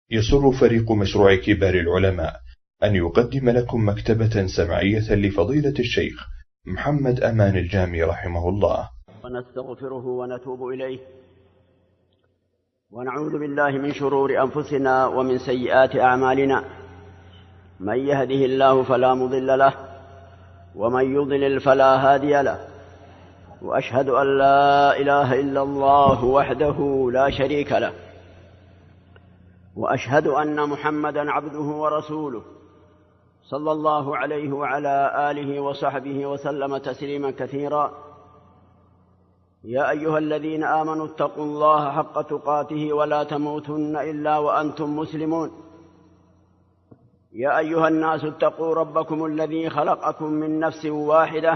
يسر فريق مشروع كبار العلماء أن يقدم لكم مكتبة سمعية لفضيلة الشيخ محمد أمان الجامي رحمه الله. ونستغفره ونتوب إليه ونعوذ بالله من شرور أنفسنا ومن سيئات أعمالنا، من يهده الله فلا مضل له ومن يضلل فلا هادي له، وأشهد أن لا إله إلا الله وحده لا شريك له، وأشهد أن محمدًا عبده ورسوله صلى الله عليه وعلى آله وصحبه وسلم تسليمًا كثيرا. يا أيها الذين آمنوا اتقوا الله حق تقاته ولا تموتن إلا وأنتم مسلمون. يا أيها الناس اتقوا ربكم الذي خلقكم من نفس واحدة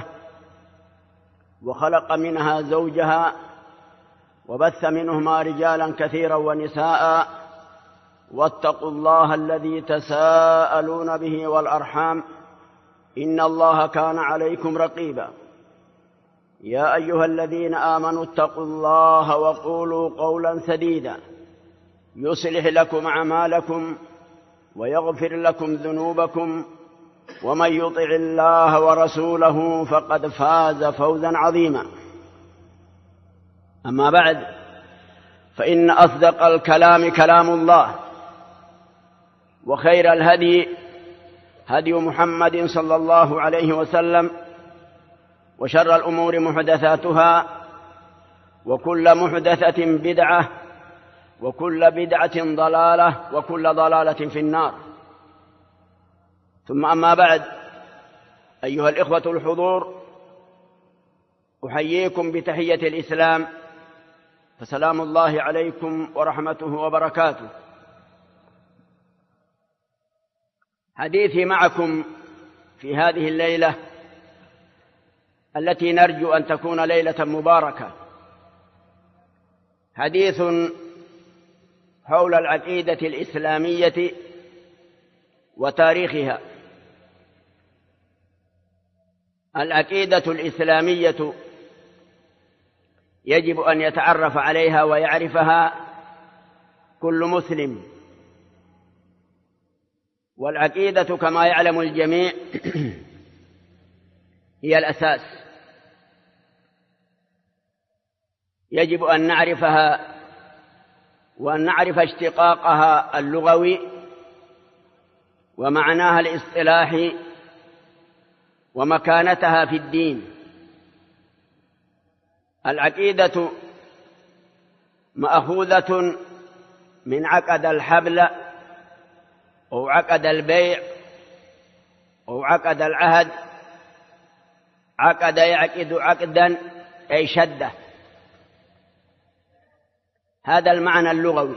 وخلق منها زوجها وبث منهما رجالا كثيرا ونساء، واتقوا الله الذي تساءلون به والأرحام إن الله كان عليكم رقيبا. يا أيها الذين آمنوا اتقوا الله وقولوا قولا سديدا يصلح لكم أعمالكم ويغفر لكم ذنوبكم، ومن يطع الله ورسوله فقد فاز فوزا عظيما. أما بعد، فإن أصدق الكلام كلام الله، وخير الهدي هدي محمد صلى الله عليه وسلم، وشر الأمور محدثاتها، وكل محدثة بدعة، وكل بدعة ضلالة، وكل ضلالة في النار. ثم أما بعد، أيها الإخوة الحضور، أحييكم بتحية الإسلام، فسلام الله عليكم ورحمته وبركاته. حديثي معكم في هذه الليلة التي نرجو أن تكون ليلة مباركة حديث حول العقيدة الإسلامية وتاريخها. العقيدة الإسلامية يجب أن يتعرف عليها ويعرفها كل مسلم، والعقيدة كما يعلم الجميع هي الأساس، يجب أن نعرفها وأن نعرف اشتقاقها اللغوي ومعناها الاصطلاحي ومكانتها في الدين. العقيدة مأخوذة من عقد الحبل أو عقد البيع أو عقد العهد. عقد يعقد عقدا أي شدة، هذا المعنى اللغوي.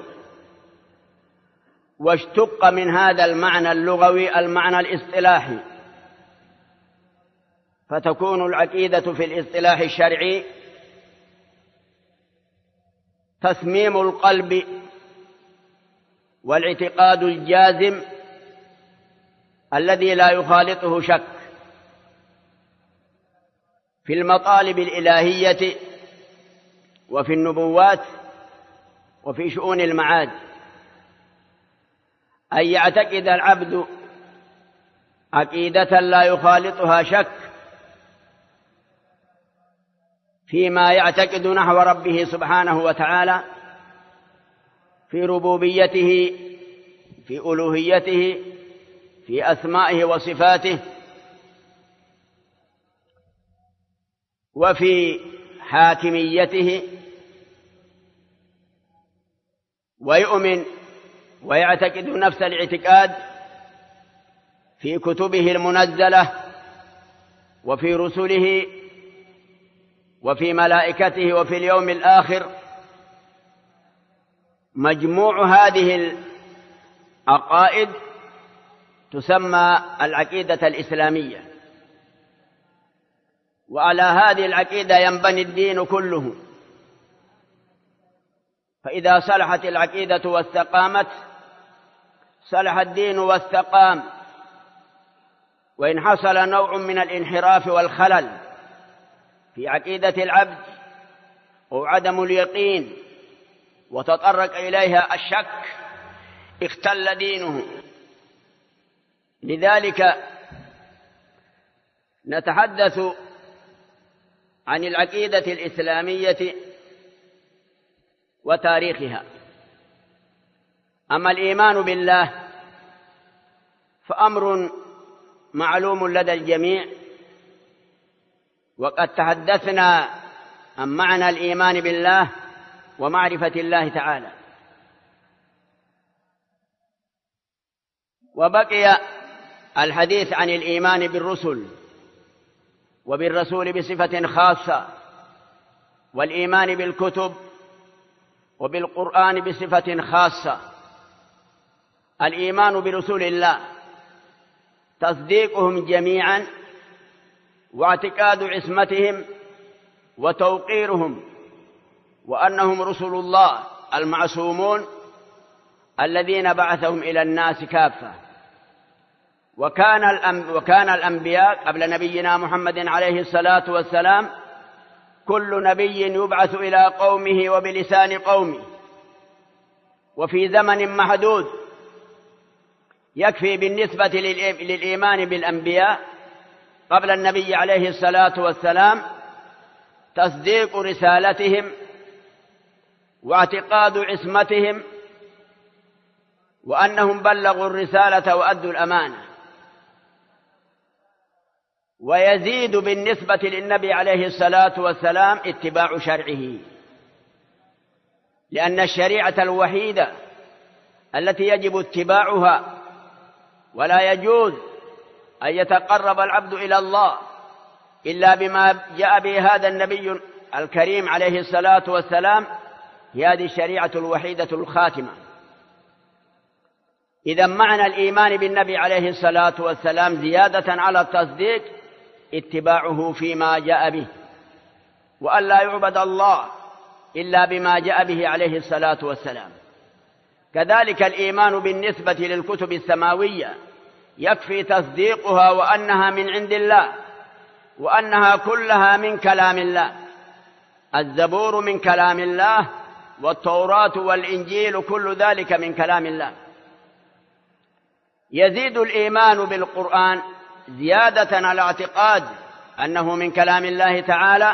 واشتق من هذا المعنى اللغوي المعنى الاصطلاحي، فتكون العقيدة في الاصطلاح الشرعي تصميم القلب والاعتقاد الجازم الذي لا يخالطه شك في المطالب الإلهية وفي النبوات وفي شؤون المعاد، أن يعتقد العبد عقيدة لا يخالطها شك فيما يعتقد نحو ربه سبحانه وتعالى، في ربوبيته، في ألوهيته، في أسمائه وصفاته، وفي حاكميته، ويؤمن ويعتقد نفس الاعتقاد في كتبه المنزلة وفي رسله وفي ملائكته وفي اليوم الآخر. مجموع هذه العقائد تسمى العقيدة الإسلامية، وعلى هذه العقيدة ينبني الدين كله. فإذا صلحت العقيدة واستقامت صلح الدين واستقام. وإن حصل نوع من الانحراف والخلل في عقيدة العبد أو عدم اليقين وتطرق إليها الشك اختل دينه. لذلك نتحدث عن العقيدة الإسلامية وتاريخها. أما الإيمان بالله فأمر معلوم لدى الجميع، وقد تحدثنا عن معنى الإيمان بالله ومعرفة الله تعالى. وبقي الحديث عن الإيمان بالرسل، وبالرسول بصفة خاصة، والإيمان بالكتب وبالقرآن بصفة خاصة. الإيمان برسول الله تصديقهم جميعا، واعتقاد عصمتهم وتوقيرهم، وأنهم رسل الله المعصومون الذين بعثهم إلى الناس كافة. وكان الأنبياء قبل نبينا محمد عليه الصلاة والسلام كل نبي يبعث إلى قومه وبلسان قومه وفي زمن محدود. يكفي بالنسبة للإيمان بالأنبياء قبل النبي عليه الصلاة والسلام تصديق رسالتهم واعتقاد عصمتهم، وأنهم بلغوا الرسالة وأدوا الأمانة. ويزيد بالنسبة للنبي عليه الصلاة والسلام اتباع شرعه، لأن الشريعة الوحيدة التي يجب اتباعها، ولا يجوز أن يتقرب العبد إلى الله إلا بما جاء به هذا النبي الكريم عليه الصلاة والسلام، هي هذه الشريعة الوحيدة الخاتمة. إذا معنى الإيمان بالنبي عليه الصلاة والسلام زيادة على التصديق اتباعه فيما جاء به، وأن لا يعبد الله إلا بما جاء به عليه الصلاة والسلام. كذلك الإيمان بالنسبة للكتب السماوية يكفي تصديقها وأنها من عند الله، وأنها كلها من كلام الله. الزبور من كلام الله، والتوراة والإنجيل كل ذلك من كلام الله. يزيد الإيمان بالقرآن زيادة على اعتقاد أنه من كلام الله تعالى،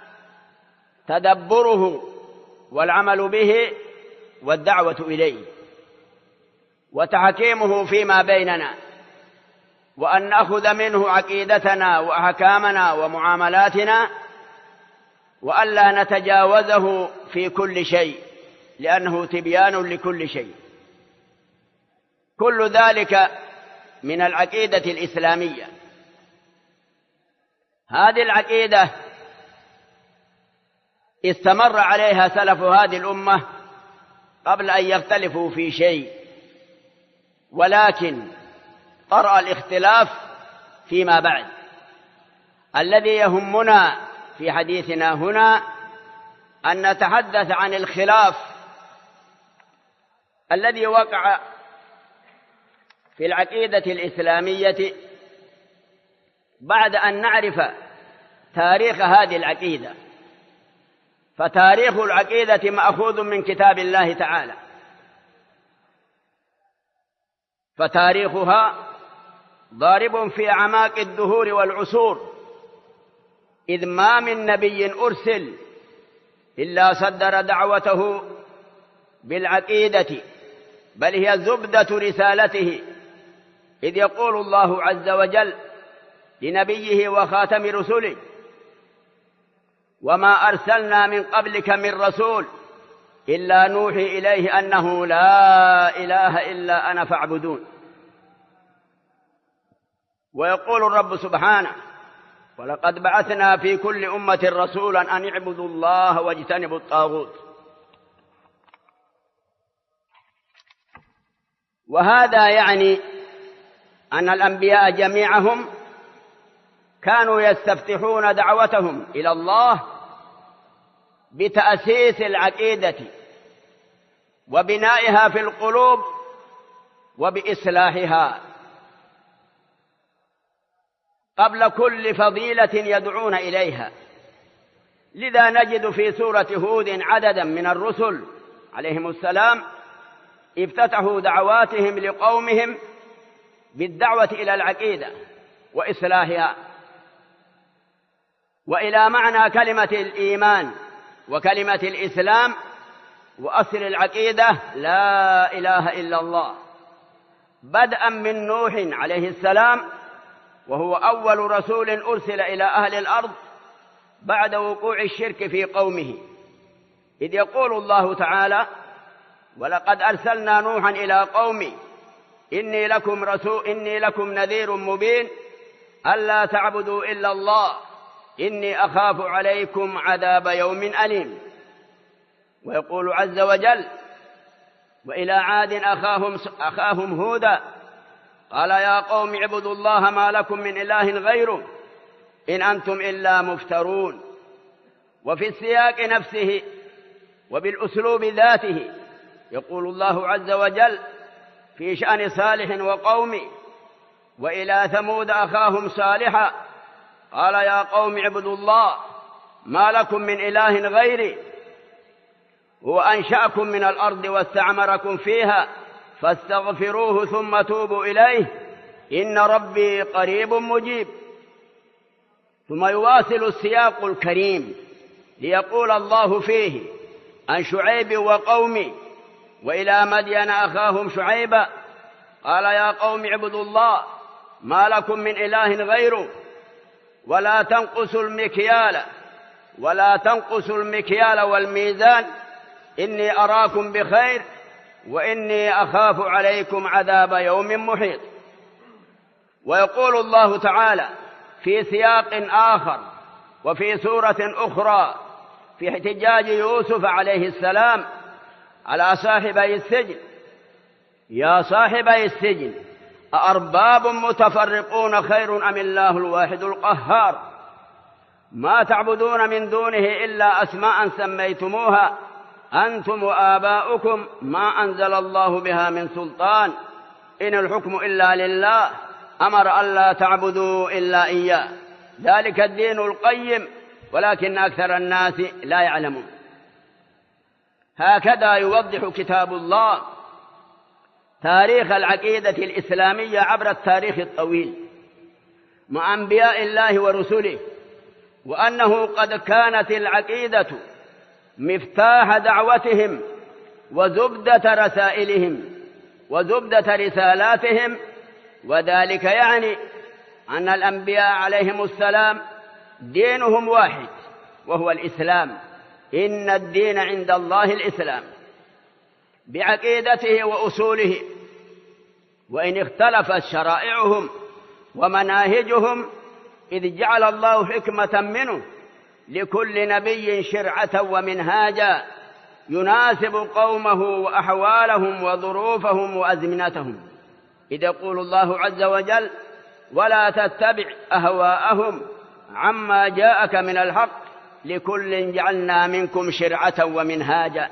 تدبره والعمل به والدعوة إليه وتحكيمه فيما بيننا، وأن نأخذ منه عقيدتنا وأحكامنا ومعاملاتنا، وألا نتجاوزه في كل شيء، لأنه تبيان لكل شيء. كل ذلك من العقيدة الإسلامية. هذه العقيدة استمر عليها سلف هذه الأمة قبل أن يختلفوا في شيء، ولكن طرأ الاختلاف فيما بعد. الذي يهمنا في حديثنا هنا أن نتحدث عن الخلاف الذي وقع في العقيدة الإسلامية بعد أن نعرف تاريخ هذه العقيدة. فتاريخ العقيدة مأخوذ من كتاب الله تعالى، فتاريخها ضارب في أعماق الدهور والعصور، إذ ما من نبي أرسل إلا صدر دعوته بالعقيدة، بل هي زبدة رسالته. إذ يقول الله عز وجل لنبيه وخاتم رسله: وما أرسلنا من قبلك من رسول إلا نوحي إليه أنه لا إله إلا أنا فاعبدون. ويقول الرب سبحانه: ولقد بعثنا في كل أمة رسولا أن اعبدوا الله واجتنبوا الطاغوت. وهذا يعني أن الأنبياء جميعهم كانوا يستفتحون دعوتهم إلى الله بتأسيس العقيدة وبنائها في القلوب وبإصلاحها قبل كل فضيلة يدعون إليها. لذا نجد في سورة هود عددا من الرسل عليهم السلام افتتحوا دعواتهم لقومهم بالدعوة إلى العقيدة وإصلاحها وإلى معنى كلمة الإيمان وكلمة الإسلام وأصل العقيدة لا إله إلا الله، بدءا من نوح عليه السلام وهو أول رسول أرسل إلى أهل الأرض بعد وقوع الشرك في قومه، إذ يقول الله تعالى: ولقد أرسلنا نوحا إلى قومه إني لكم نذير مبين ألا تعبدوا إلا الله إني أخاف عليكم عذاب يوم أليم. ويقول عز وجل: وإلى عاد أخاهم هودا قال يا قوم اعبدوا الله ما لكم من إله غيره إن أنتم إلا مفترون. وفي السياق نفسه وبالأسلوب ذاته يقول الله عز وجل في شأن صالح وقومه: وإلى ثمود أخاهم صالحا قال يا قوم اعبدوا الله ما لكم من إله غيره هو أنشأكم من الأرض واستعمركم فيها فاستغفروه ثم توبوا إليه إن ربي قريب مجيب. ثم يواصل السياق الكريم ليقول الله فيه عن شعيب وقومه: وإلى مدين أخاهم شعيبا قال يا قوم اعبدوا الله ما لكم من إله غيره ولا تنقصوا المكيال والميزان إني أراكم بخير وإني أخاف عليكم عذاب يوم محيط. ويقول الله تعالى في سياق آخر وفي سورة أخرى في احتجاج يوسف عليه السلام على صاحبي السجن: يا صاحبي السجن أأرباب متفرقون خير أم الله الواحد القهار ما تعبدون من دونه إلا أسماء سميتموها أنتم وآباؤكم ما أنزل الله بها من سلطان إن الحكم إلا لله أمر ألا تعبدوا إلا إياه ذلك الدين القيم ولكن أكثر الناس لا يعلمون. هكذا يوضح كتاب الله تاريخ العقيدة الإسلامية عبر التاريخ الطويل مع أنبياء الله ورسله، وأنه قد كانت العقيدة مفتاح دعوتهم وزبدة رسائلهم وزبدة رسالاتهم، وذلك يعني أن الأنبياء عليهم السلام دينهم واحد وهو الإسلام، إن الدين عند الله الإسلام بعقيدته وأصوله، وإن اختلفت شرائعهم ومناهجهم إذ جعل الله حكمة منه لكل نبي شرعة ومنهاجا يناسب قومه وأحوالهم وظروفهم وأزمنتهم، إذ يقول الله عز وجل: ولا تتبع أهواءهم عما جاءك من الحق لكل جعلنا منكم شرعة ومنهاجا.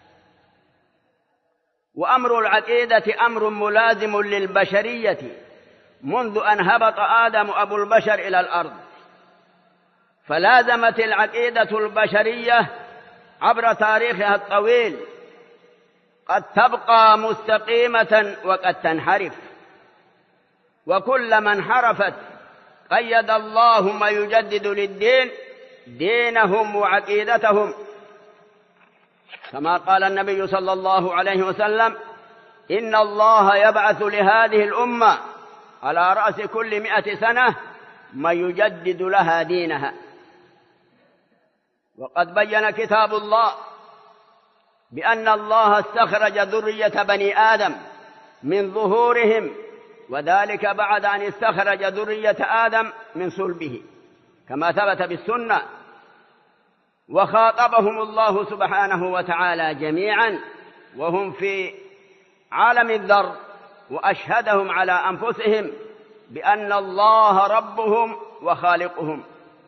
وأمر العقيدة أمر ملازم للبشرية منذ أن هبط آدم أبو البشر إلى الأرض، فلازمت العقيدة البشرية عبر تاريخها الطويل، قد تبقى مستقيمة وقد تنحرف، وكلما انحرفت قيد الله ما يجدد للدين دينهم وعقيدتهم، كما قال النبي صلى الله عليه وسلم: إن الله يبعث لهذه الأمة على رأس كل 100 سنة من يجدد لها دينها. وقد بين كتاب الله بأن الله استخرج ذرية بني آدم من ظهورهم، وذلك بعد أن استخرج ذرية آدم من صلبه كما ثبت بالسنة، وخاطبهم الله سبحانه وتعالى جميعا وهم في عالم الذر، وأشهدهم على أنفسهم بأن الله ربهم وخالقهم،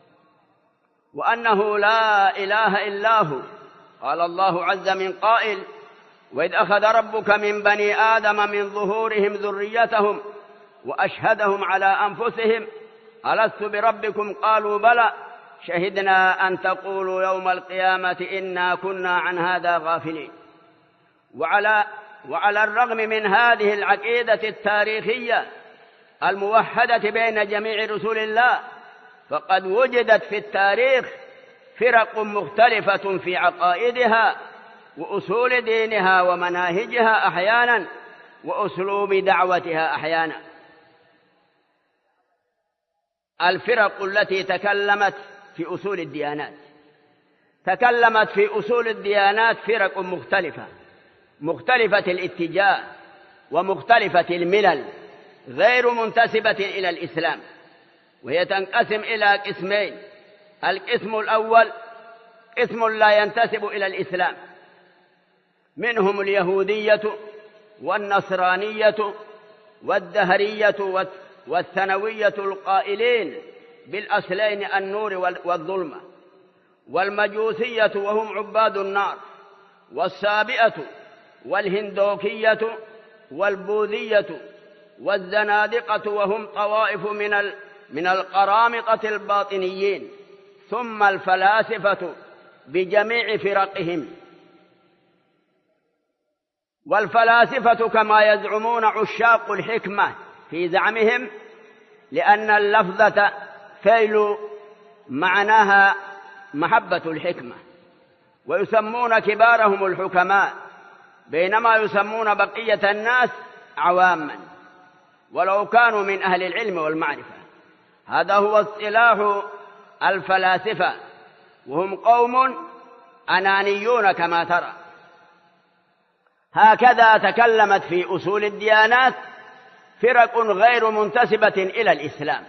وأنه لا إله إلا هو. قال الله عز من قائل: وإذ أخذ ربك من بني آدم من ظهورهم ذريتهم وأشهدهم على أنفسهم ألست بربكم قالوا بلى شهدنا أن تقولوا يوم القيامة إنا كنا عن هذا غافلين. وعلى وعلى الرغم من هذه العقيدة التاريخية الموحدة بين جميع رسل الله، فقد وجدت في التاريخ فرق مختلفة في عقائدها وأصول دينها ومناهجها أحيانا وأسلوب دعوتها أحيانا. الفرق التي تكلمت في أصول الديانات، تكلمت في أصول الديانات فرق مختلفة الاتجاه ومختلفة الملل غير منتسبة إلى الإسلام، وهي تنقسم إلى قسمين. القسم الأول قسم لا ينتسب إلى الإسلام، منهم اليهودية والنصرانية والدهرية والثانوية القائلين بالأصلين النور والظلمة، والمجوسية وهم عباد النار، والسابئة والهندوكية والبوذية، والزنادقة وهم طوائف من القرامطة الباطنيين، ثم الفلاسفة بجميع فرقهم. والفلاسفة كما يزعمون عشاق الحكمة في زعمهم، لأن اللفظة فيل معناها محبة الحكمة، ويسمون كبارهم الحكماء، بينما يسمون بقية الناس عواما ولو كانوا من أهل العلم والمعرفة. هذا هو اصطلاح الفلاسفة، وهم قوم أنانيون كما ترى. هكذا تكلمت في أصول الديانات فرق غير منتسبة إلى الإسلام.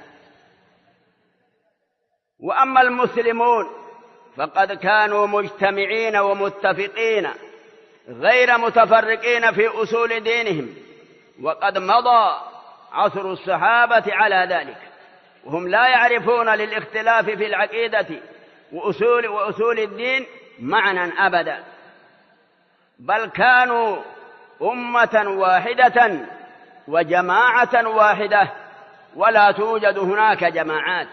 وأما المسلمون فقد كانوا مجتمعين ومتفقين غير متفرقين في أصول دينهم، وقد مضى عصر الصحابة على ذلك، وهم لا يعرفون للاختلاف في العقيدة وأصول الدين معنى أبدا، بل كانوا أمة واحدة وجماعة واحدة، ولا توجد هناك جماعات.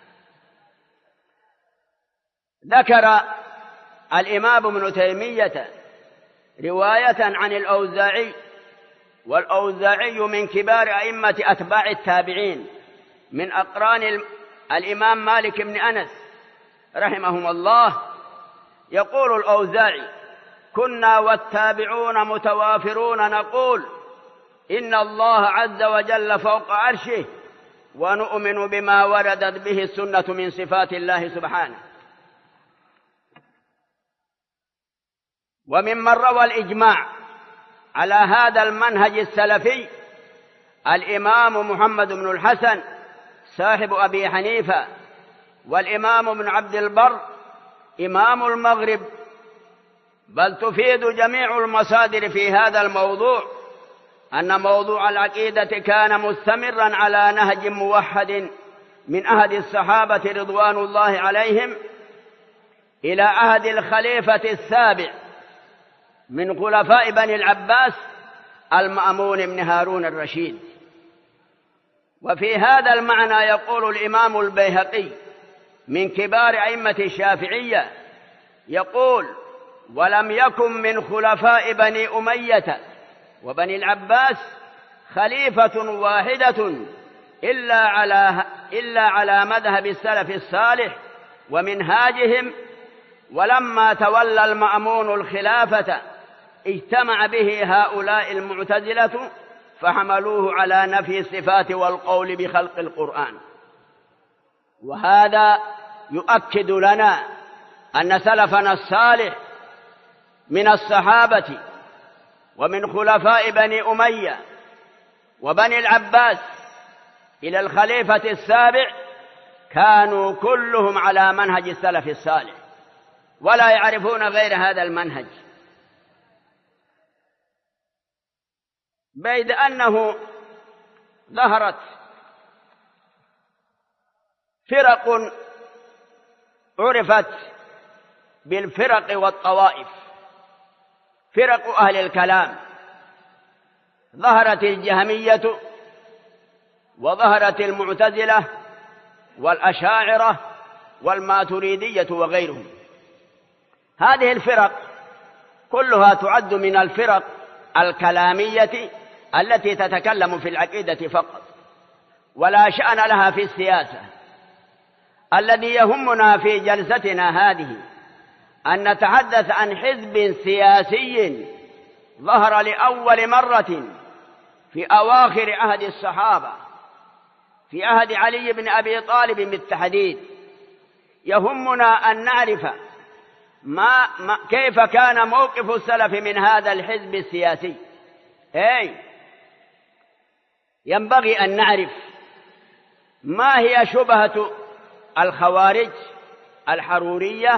ذكر الإمام ابن تيمية رواية عن الأوزاعي، والأوزاعي من كبار أئمة أتباع التابعين، من أقران الإمام مالك بن أنس رحمهم الله. يقول الأوزاعي: كنا والتابعون متوافرون نقول إن الله عز وجل فوق عرشه، ونؤمن بما وردت به السنة من صفات الله سبحانه. وممن روى الإجماع على هذا المنهج السلفي الإمام محمد بن الحسن صاحب أبي حنيفة، والإمام ابن عبد البر إمام المغرب. بل تفيد جميع المصادر في هذا الموضوع أن موضوع العقيدة كان مستمرا على نهج موحد من عهد الصحابة رضوان الله عليهم إلى عهد الخليفة السابع من خلفاء بني العباس المأمون بن هارون الرشيد. وفي هذا المعنى يقول الإمام البيهقي من كبار أئمة الشافعية، يقول: ولم يكن من خلفاء بني أمية وبني العباس خليفة واحدة إلا على مذهب السلف الصالح ومنهاجهم، ولما تولى المأمون الخلافة اجتمع به هؤلاء المعتزلة فحملوه على نفي الصفات والقول بخلق القرآن. وهذا يؤكد لنا أن سلفنا الصالح من الصحابة ومن خلفاء بني أمية وبني العباس إلى الخليفة السابع كانوا كلهم على منهج السلف الصالح، ولا يعرفون غير هذا المنهج. بيد أنه ظهرت فرق عرفت بالفرق والطوائف، فرق أهل الكلام. ظهرت الجهمية، وظهرت المعتزلة والأشاعرة والماتريدية وغيرهم. هذه الفرق كلها تعد من الفرق الكلامية التي تتكلم في العقيدة فقط ولا شأن لها في السياسة. الذي يهمنا في جلستنا هذه أن نتحدث عن حزب سياسي ظهر لأول مرة في أواخر عهد الصحابة، في عهد علي بن أبي طالب بالتحديد. يهمنا أن نعرف كيف كان موقف السلف من هذا الحزب السياسي. ينبغي أن نعرف ما هي شبهة الخوارج الحرورية،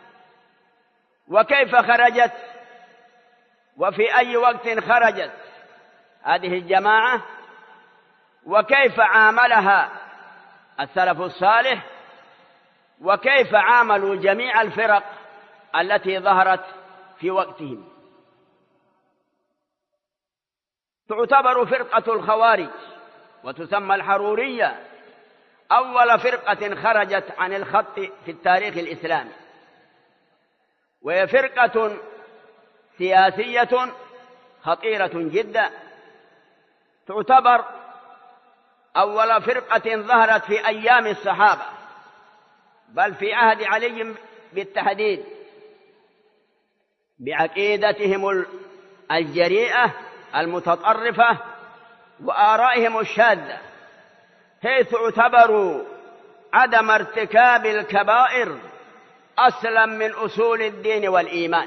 وكيف خرجت، وفي أي وقت خرجت هذه الجماعة، وكيف عاملها السلف الصالح، وكيف عاملوا جميع الفرق التي ظهرت في وقتهم. تعتبر فرقة الخوارج وتسمى الحرورية أول فرقة خرجت عن الخط في التاريخ الإسلامي، وهي فرقة سياسية خطيرة جدا. تعتبر أول فرقة ظهرت في أيام الصحابة، بل في عهد علي بالتحديد، بعقيدتهم الجريئة المتطرفة وآرائهم الشاذة، حيث اعتبروا عدم ارتكاب الكبائر أصلا من أصول الدين والإيمان.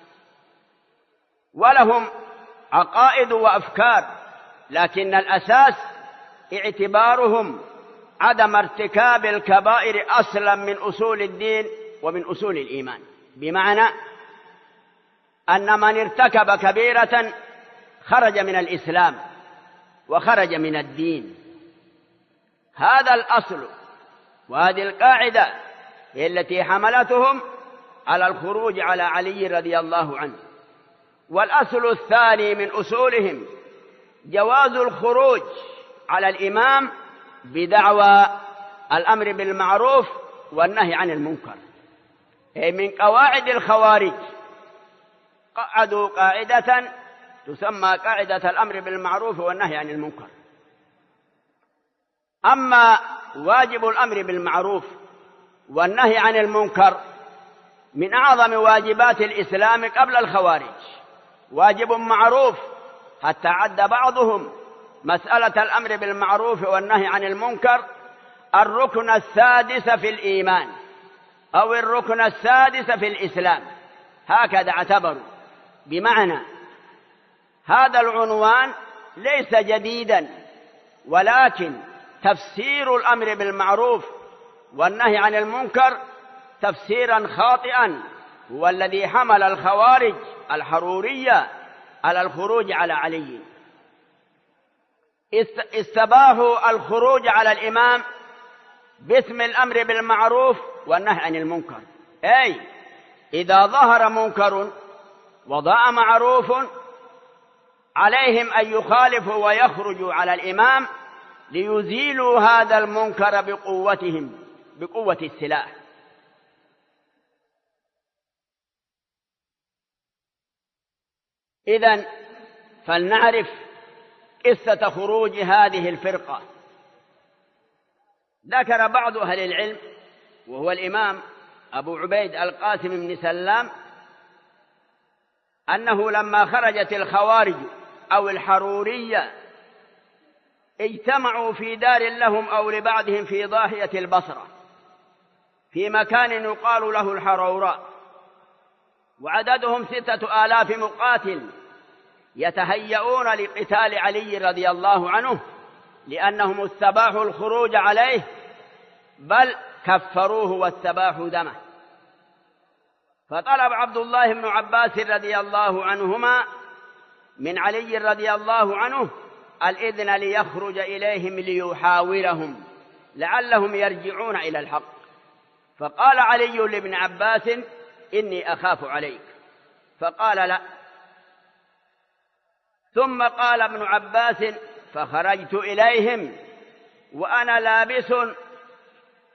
ولهم عقائد وأفكار، لكن الأساس اعتبارهم عدم ارتكاب الكبائر أصلا من أصول الدين ومن أصول الإيمان، بمعنى أن من ارتكب كبيرة خرج من الإسلام وخرج من الدين. هذا الأصل وهذه القاعدة هي التي حملتهم على الخروج على علي رضي الله عنه. والأصل الثاني من أصولهم جواز الخروج على الإمام بدعوى الأمر بالمعروف والنهي عن المنكر. من قواعد الخوارج قعدوا قاعدة تسمى قاعدة الأمر بالمعروف والنهي عن المنكر. أما واجب الأمر بالمعروف والنهي عن المنكر من أعظم واجبات الإسلام قبل الخوارج، واجب معروف، حتى عد بعضهم مسألة الأمر بالمعروف والنهي عن المنكر الركن السادس في الإيمان أو الركن السادس في الإسلام، هكذا اعتبروا. بمعنى هذا العنوان ليس جديدا، ولكن تفسير الأمر بالمعروف والنهي عن المنكر تفسيرا خاطئا هو الذي حمل الخوارج الحرورية على الخروج على علي. استباحوا الخروج على الإمام باسم الأمر بالمعروف والنهي عن المنكر، أي إذا ظهر منكر وضاع معروف عليهم أن يخالفوا ويخرجوا على الإمام ليزيلوا هذا المنكر بقوتهم، بقوة السلاح. إذن فلنعرف قصة خروج هذه الفرقة. ذكر بعض أهل العلم وهو الإمام أبو عبيد القاسم بن سلام أنه لما خرجت الخوارج أو الحرورية اجتمعوا في دار لهم أو لبعضهم في ضاحية البصرة في مكان يقال له الحروراء، وعددهم 6000 مقاتل يتهيئون لقتال علي رضي الله عنه، لأنهم استباحوا الخروج عليه بل كفروه واستباحوا دمه. فطلب عبد الله بن عباس رضي الله عنهما من علي رضي الله عنه الإذن ليخرج إليهم ليحاورهم لعلهم يرجعون إلى الحق. فقال علي لابن عباس: إني أخاف عليك. فقال: لا. ثم قال ابن عباس: فخرجت إليهم وأنا لابس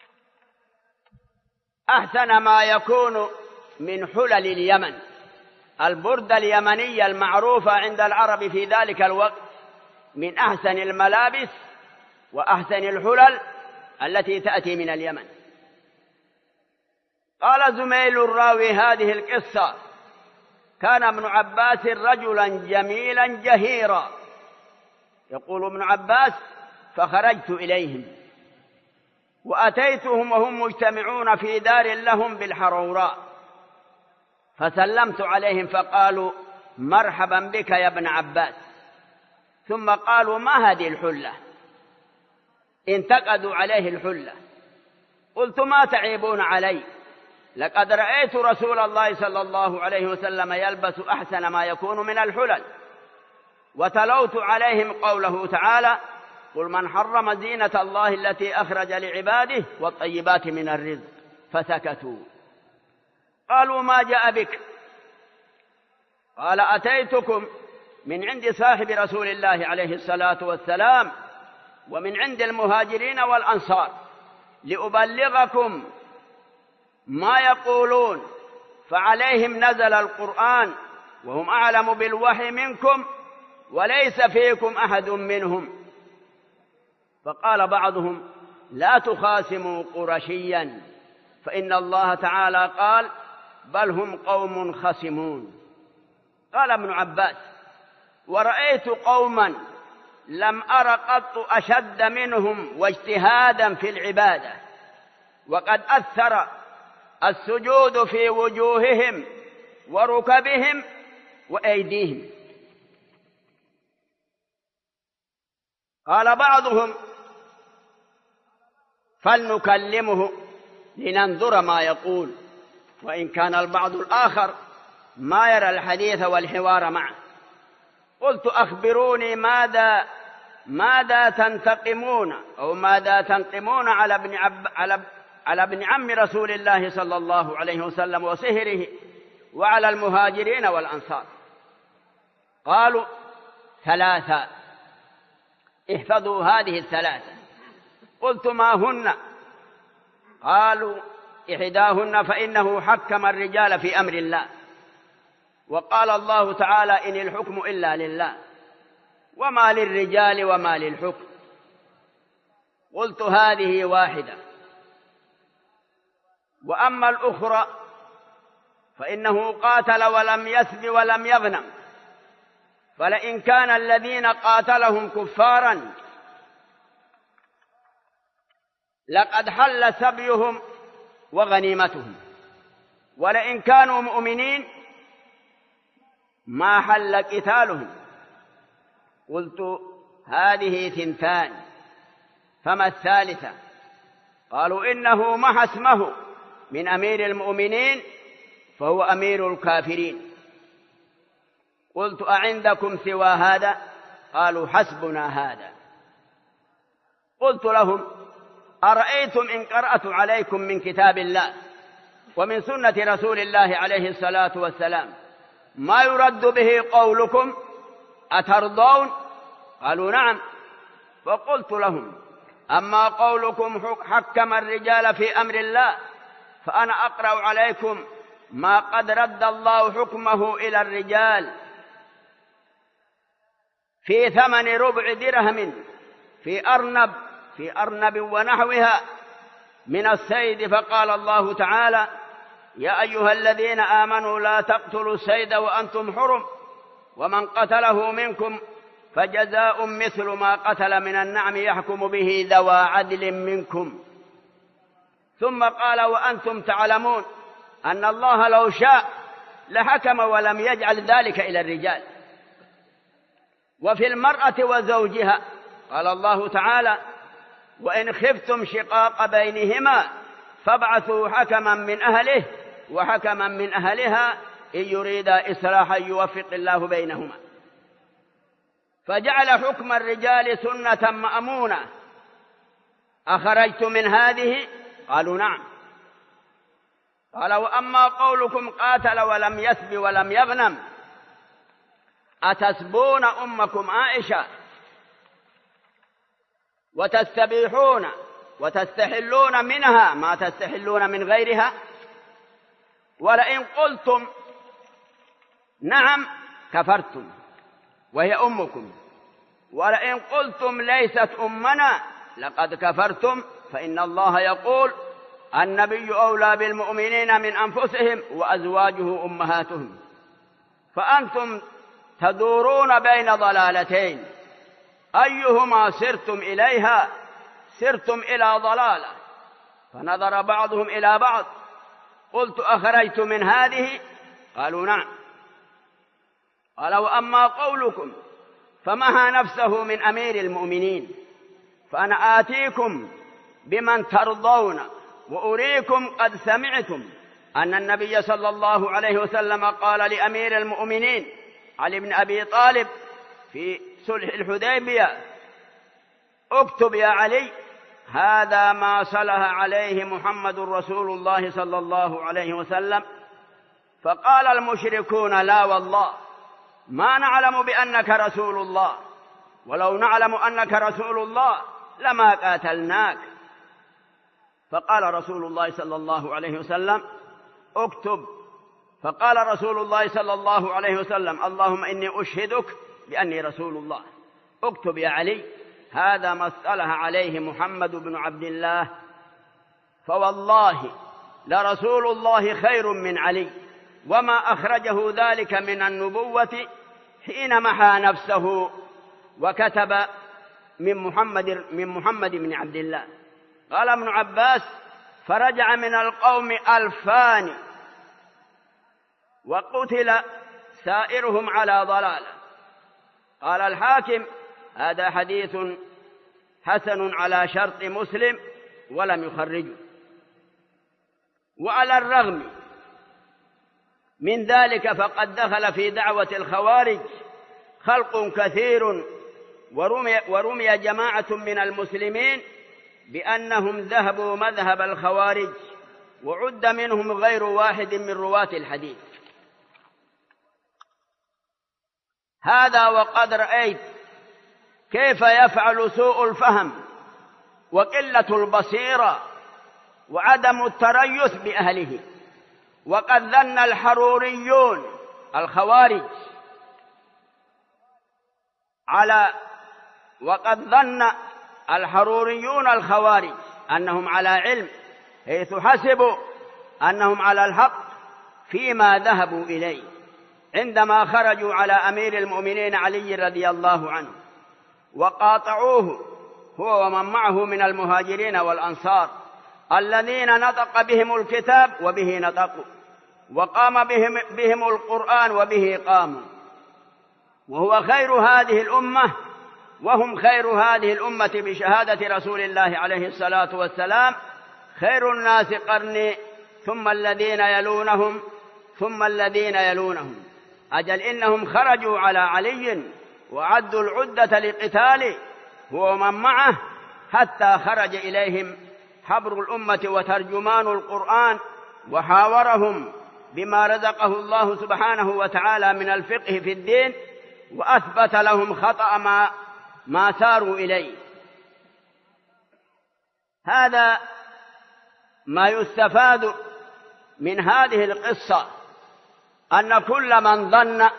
أحسن ما يكون من حلل اليمن، البردة اليمنية المعروفة عند العرب في ذلك الوقت من أحسن الملابس وأحسن الحلل التي تأتي من اليمن. قال زميل الراوي هذه القصة: كان ابن عباس رجلا جميلا جهيرا. يقول ابن عباس: فخرجت إليهم وأتيتهم وهم مجتمعون في دار لهم بالحروراء، فسلمت عليهم فقالوا: مرحبا بك يا ابن عباس. ثم قالوا: ما هذه الحلة؟ انتقدوا عليه الحلة. قلت: ما تعيبون علي؟ لقد رأيت رسول الله صلى الله عليه وسلم يلبس أحسن ما يكون من الحلل. وتلوت عليهم قوله تعالى: قل من حرم زينة الله التي أخرج لعباده والطيبات من الرزق. فسكتوا. قالوا: ما جاء بك؟ قال: أتيتكم من عند صاحب رسول الله عليه الصلاة والسلام ومن عند المهاجرين والأنصار لأبلغكم ما يقولون، فعليهم نزل القرآن وهم أعلم بالوحي منكم وليس فيكم أحد منهم. فقال بعضهم: لا تخاصموا قرشيا فإن الله تعالى قال: بل هم قوم خصمون. قال ابن عباس: ورأيت قوما لم أر قط أشد منهم واجتهادا في العبادة، وقد أثر السجود في وجوههم وركبهم وأيديهم. قال بعضهم: فلنكلمه لننظر ما يقول. وإن كان البعض الآخر ما يرى الحديث والحوار معه. قلت: أخبروني ماذا تنتقمون أو ماذا تنقمون على ابن عم رسول الله صلى الله عليه وسلم وصهره وعلى المهاجرين والأنصار؟ قالوا: ثلاثة، احفظوا هذه الثلاثة. قلت: ما هن؟ قالوا: إحداهن فإنه حكم الرجال في أمر الله، وقال الله تعالى: إن الحكم إلا لله، وما للرجال وما للحكم. قلت: هذه واحدة. وأما الأخرى فإنه قاتل ولم يسب ولم يغنم، فلئن كان الذين قاتلهم كفارا لقد حل سبيهم وغنيمتهم، ولئن كانوا مؤمنين ما حل قتالهم. قلت: هذه ثنتان، فما الثالثة؟ قالوا: إنه محى اسمه من أمير المؤمنين فهو أمير الكافرين. قلت: أعندكم سوى هذا؟ قالوا: حسبنا هذا. قلت لهم: أرأيتم إن قرأت عليكم من كتاب الله ومن سنة رسول الله عليه الصلاة والسلام ما يرد به قولكم أترضون؟ قالوا: نعم. فقلت لهم: أما قولكم حكم الرجال في أمر الله فأنا أقرأ عليكم ما قد رد الله حكمه إلى الرجال في ثمن ربع درهم في أرنب ونحوها من الصيد. فقال الله تعالى: يا أيها الذين آمنوا لا تقتلوا الصيد وأنتم حرم، ومن قتله منكم فجزاء مثل ما قتل من النعم يحكم به ذوى عدل منكم. ثم قال: وأنتم تعلمون أن الله لو شاء لحكم ولم يجعل ذلك إلى الرجال. وفي المرأة وزوجها قال الله تعالى: وإن خفتم شقاق بينهما فابعثوا حكما من أهله وحكما من أهلها إن يريدا إصلاحا يوفق الله بينهما. فجعل حكم الرجال سنة مأمونة. أخرجت من هذه؟ قالوا: نعم. قال: وأما قولكم قاتل ولم يسب ولم يغنم، أتسبون أمكم عائشة وتستبيحون وتستحلون منها ما تستحلون من غيرها؟ ولئن قلتم نعم كفرتم وهي أمكم، ولئن قلتم ليست أمنا لقد كفرتم، فإن الله يقول النبي أولى بالمؤمنين من أنفسهم وأزواجه أمهاتهم. فأنتم تدورون بين ضلالتين، أيهما سرتم إليها؟ سرتم إلى ضلالة. فنظر بعضهم إلى بعض، قلت أخرجت من هذه؟ قالوا نعم. قال وأما قولكم فمها نفسه من أمير المؤمنين، فأنا آتيكم بمن ترضون وأريكم قد سمعتم أن النبي صلى الله عليه وسلم قال لأمير المؤمنين علي بن أبي طالب في صلح الحديبية: اكتب يا علي هذا ما صلح عليه محمد رسول الله صلى الله عليه وسلم. فقال المشركون: لا والله ما نعلم بأنك رسول الله، ولو نعلم أنك رسول الله لما قاتلناك. فقال رسول الله صلى الله عليه وسلم: اكتب. فقال رسول الله صلى الله عليه وسلم: اللهم إني أشهدك بأني رسول الله، اكتب يا علي هذا ما اصطلح عليه محمد بن عبد الله، فوالله لرسول الله خير من علي، وما أخرجه ذلك من النبوة حين محى نفسه وكتب من محمد بن عبد الله. قال ابن عباس: فرجع من القوم 2000 وقتل سائرهم على ضلالة. قال الحاكم: هذا حديث حسن على شرط مسلم ولم يخرجه. وعلى الرغم من ذلك فقد دخل في دعوة الخوارج خلق كثير، ورمي جماعة من المسلمين بأنهم ذهبوا مذهب الخوارج، وعد منهم غير واحد من رواة الحديث. هذا وقد رأيت كيف يفعل سوء الفهم وقلة البصيرة وعدم التريث بأهله. وقد ظن الحروريون الخوارج أنهم على علم، حيث حسبوا أنهم على الحق فيما ذهبوا إليه عندما خرجوا على أمير المؤمنين علي رضي الله عنه وقاطعوه هو ومن معه من المهاجرين والأنصار الذين نطق بهم الكتاب وبه نطقوا، وقام بهم القرآن وبه قاموا، وهو خير هذه الأمة، وهم خير هذه الأمة بشهادة رسول الله عليه الصلاة والسلام: خير الناس قرني ثم الذين يلونهم ثم الذين يلونهم. أجل إنهم خرجوا على علي وعدوا العدة لقتاله هو ومن معه، حتى خرج إليهم حبر الأمة وترجمان القرآن وحاورهم بما رزقه الله سبحانه وتعالى من الفقه في الدين، وأثبت لهم خطأ ما ساروا إليه. هذا ما يستفاد من هذه القصة، أن كل من ظن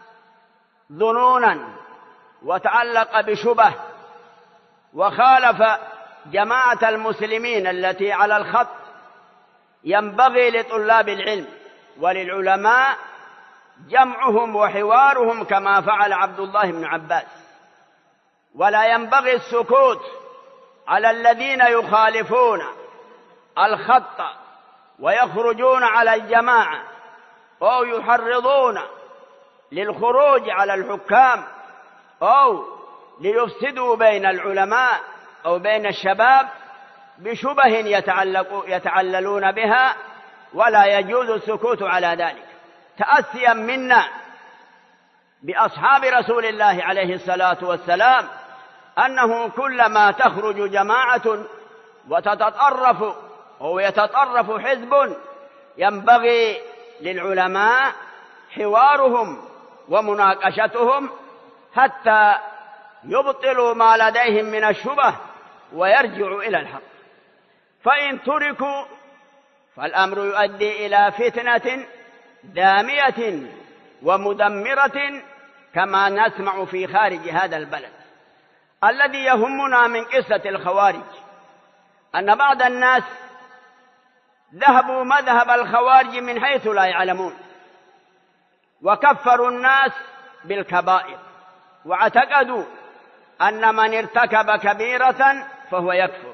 ظنونا وتعلق بشبه وخالف جماعة المسلمين التي على الخط، ينبغي لطلاب العلم وللعلماء جمعهم وحوارهم كما فعل عبد الله بن عباس، ولا ينبغي السكوت على الذين يخالفون الخط ويخرجون على الجماعة أو يحرضون للخروج على الحكام أو ليفسدوا بين العلماء أو بين الشباب بشبه يتعللون بها، ولا يجوز السكوت على ذلك، تأسيا منا بأصحاب رسول الله عليه الصلاة والسلام، أنه كلما تخرج جماعة وتتطرف أو يتطرف حزب ينبغي للعلماء حوارهم ومناقشتهم حتى يبطلوا ما لديهم من الشبه ويرجعوا إلى الحق. فإن تركوا فالأمر يؤدي إلى فتنة دامية ومدمرة كما نسمع في خارج هذا البلد. الذي يهمنا من قصة الخوارج أن بعض الناس ذهبوا مذهب الخوارج من حيث لا يعلمون، وكفروا الناس بالكبائر، واعتقدوا أن من ارتكب كبيرة فهو يكفر.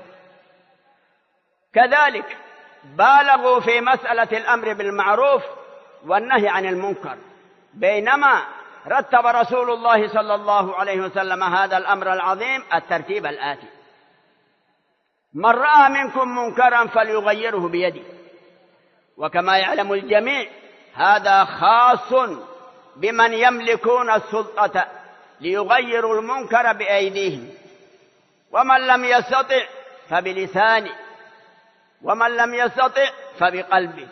كذلك بالغوا في مسألة الأمر بالمعروف والنهي عن المنكر، بينما رتب رسول الله صلى الله عليه وسلم هذا الأمر العظيم الترتيب الآتي: من رأى منكم منكرا فليغيره بيده. وكما يعلم الجميع هذا خاص بمن يملكون السلطة ليغيروا المنكر بأيديهم، ومن لم يستطع فبلسانه، ومن لم يستطع فبقلبه.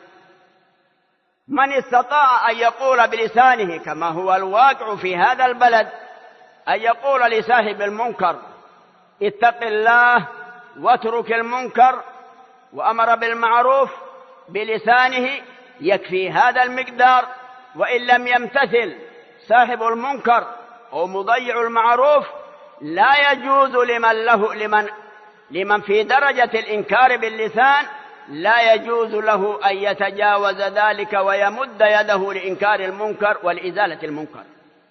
من استطاع أن يقول بلسانه كما هو الواقع في هذا البلد، أن يقول لصاحب المنكر اتق الله واترك المنكر وأمر بالمعروف بلسانه، يكفي هذا المقدار. وإن لم يمتثل صاحب المنكر أو مضيع المعروف، لا يجوز لمن في درجة الإنكار باللسان، لا يجوز له أن يتجاوز ذلك ويمد يده لإنكار المنكر ولإزالة المنكر.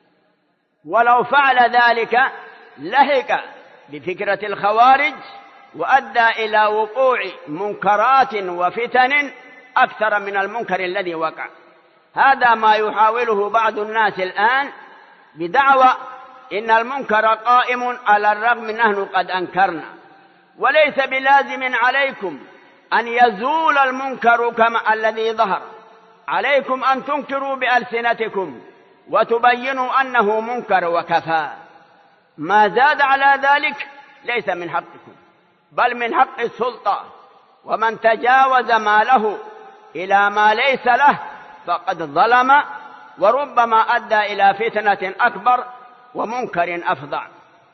ولو فعل ذلك لحق بفكرة الخوارج، وأدى إلى وقوع منكرات وفتن أكثر من المنكر الذي وقع. هذا ما يحاوله بعض الناس الآن بدعوى إن المنكر قائم على الرغم نحن قد أنكرنا. وليس بلازم عليكم أن يزول المنكر كما الذي ظهر، عليكم أن تنكروا بألسنتكم وتبينوا أنه منكر وكفى. ما زاد على ذلك ليس من حقكم، بل من حق السلطة، ومن تجاوز ما له إلى ما ليس له فقد ظلم، وربما أدى إلى فتنة أكبر ومنكر أفظع.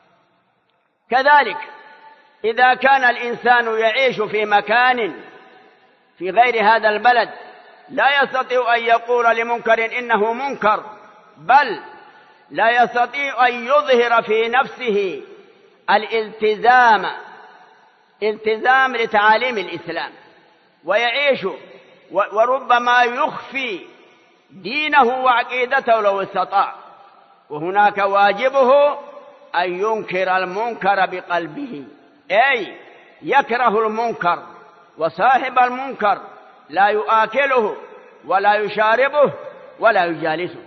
كذلك إذا كان الإنسان يعيش في مكان في غير هذا البلد، لا يستطيع أن يقول لمنكر إنه منكر، بل لا يستطيع أن يظهر في نفسه الالتزام لتعاليم الإسلام، ويعيش وربما يخفي دينه وعقيدته لو استطاع. وهناك واجبه أن ينكر المنكر بقلبه، أي يكره المنكر، وصاحب المنكر لا يؤكله ولا يشاربه ولا يجالسه.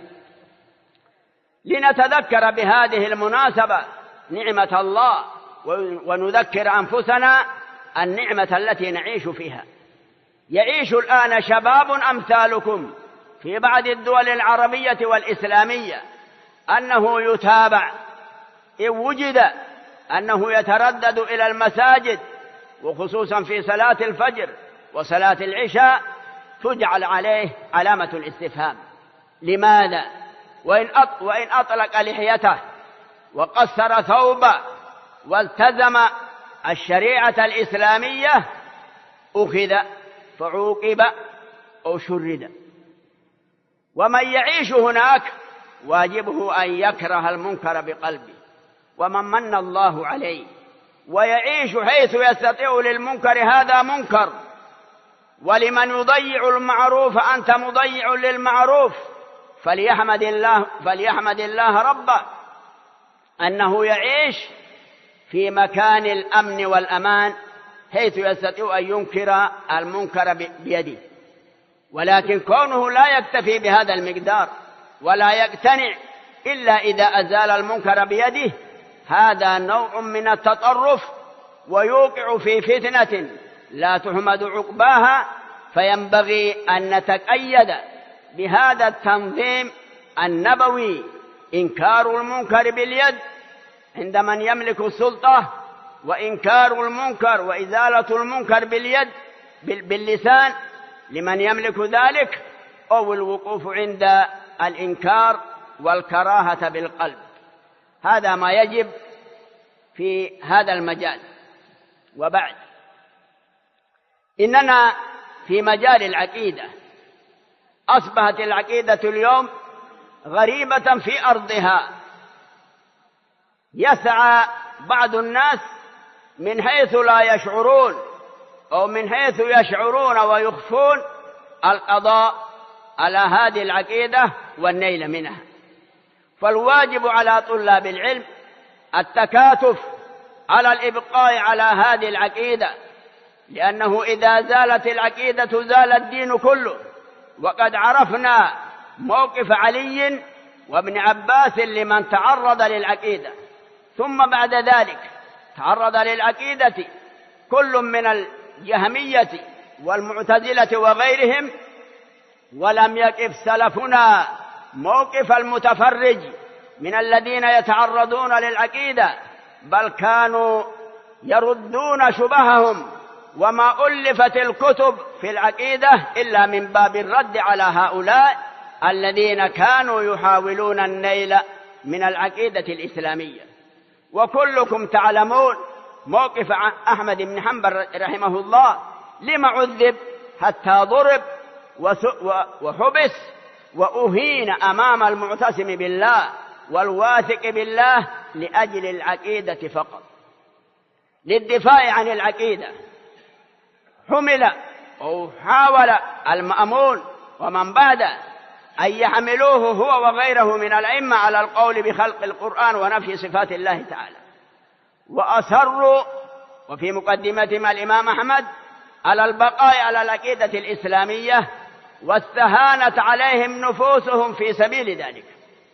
لنتذكر بهذه المناسبة نعمة الله، ونذكر أنفسنا النعمة التي نعيش فيها. يعيش الآن شباب أمثالكم في بعض الدول العربية والإسلامية أنه يتابع إن وجد أنه يتردد إلى المساجد، وخصوصا في صلاة الفجر وصلاة العشاء، تجعل عليه علامة الاستفهام: لماذا؟ وإن أطلق لحيته وقصر ثوبه والتزم الشريعة الإسلامية أخذ فعوقب أو شرد. ومن يعيش هناك واجبه أن يكره المنكر بقلبه. ومن من الله عليه ويعيش حيث يستطيع للمنكر هذا منكر. ولمن يضيع المعروف أنت مضيع للمعروف، فليحمد الله ربه أنه يعيش في مكان الأمن والأمان حيث يستطيع أن ينكر المنكر بيده. ولكن كونه لا يكتفي بهذا المقدار ولا يقتنع إلا إذا أزال المنكر بيده، هذا نوع من التطرف، ويوقع في فتنة لا تحمد عقباها. فينبغي أن نتقيد بهذا التنظيم النبوي: إنكار المنكر باليد عند من يملك السلطة، وإنكار المنكر وإزالة المنكر باليد باللسان لمن يملك ذلك، أو الوقوف عند الإنكار والكراهة بالقلب. هذا ما يجب في هذا المجال. وبعد، إننا في مجال العقيدة أصبحت العقيدة اليوم غريبة في أرضها. يسعى بعض الناس من حيث لا يشعرون أو من حيث يشعرون ويخفون القضاء على هذه العقيدة والنيل منها. فالواجب على طلاب العلم التكاتف على الإبقاء على هذه العقيدة، لأنه إذا زالت العقيدة زال الدين كله. وقد عرفنا موقف علي وابن عباس لمن تعرض للعقيدة، ثم بعد ذلك تعرض للعقيدة كل من الجهمية والمعتزلة وغيرهم، ولم يقف سلفنا موقف المتفرج من الذين يتعرضون للعقيدة، بل كانوا يردون شبههم، وما ألفت الكتب في العقيدة إلا من باب الرد على هؤلاء الذين كانوا يحاولون النيل من العقيدة الإسلامية. وكلكم تعلمون موقف أحمد بن حنبل رحمه الله، لما عذب حتى ضرب وحبس وأهين أمام المعتصم بالله والواثق بالله لأجل العقيدة فقط، للدفاع عن العقيدة. حمل أو حاول المأمون ومن بعده أن يحملوه هو وغيره من الأئمة على القول بخلق القرآن ونفي صفات الله تعالى، وأصروا وفي مقدمتهم الإمام أحمد على البقاء على العقيدة الإسلامية، واستهانت عليهم نفوسهم في سبيل ذلك،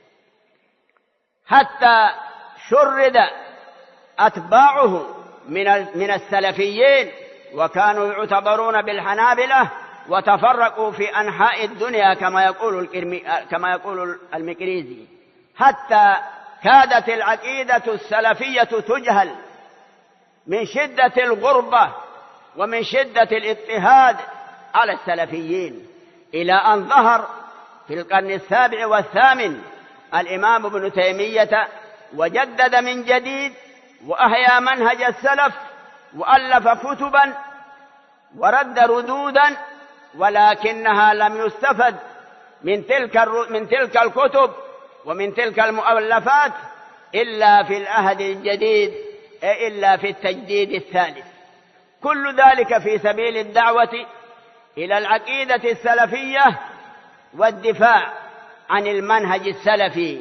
حتى شرد أتباعه من السلفيين، وكانوا يعتبرون بالحنابلة، وتفرقوا في أنحاء الدنيا كما يقول المكريزي، حتى كادت العقيدة السلفية تجهل من شدة الغربة ومن شدة الاضطهاد على السلفيين، إلى أن ظهر في القرن السابع والثامن الإمام ابن تيمية وجدد من جديد وأحيا منهج السلف، وألف كتبا ورد ردودا، ولكنها لم يستفد من تلك الكتب ومن تلك المؤلفات إلا في العهد الجديد، إلا في التجديد الثالث. كل ذلك في سبيل الدعوة إلى العقيدة السلفية والدفاع عن المنهج السلفي.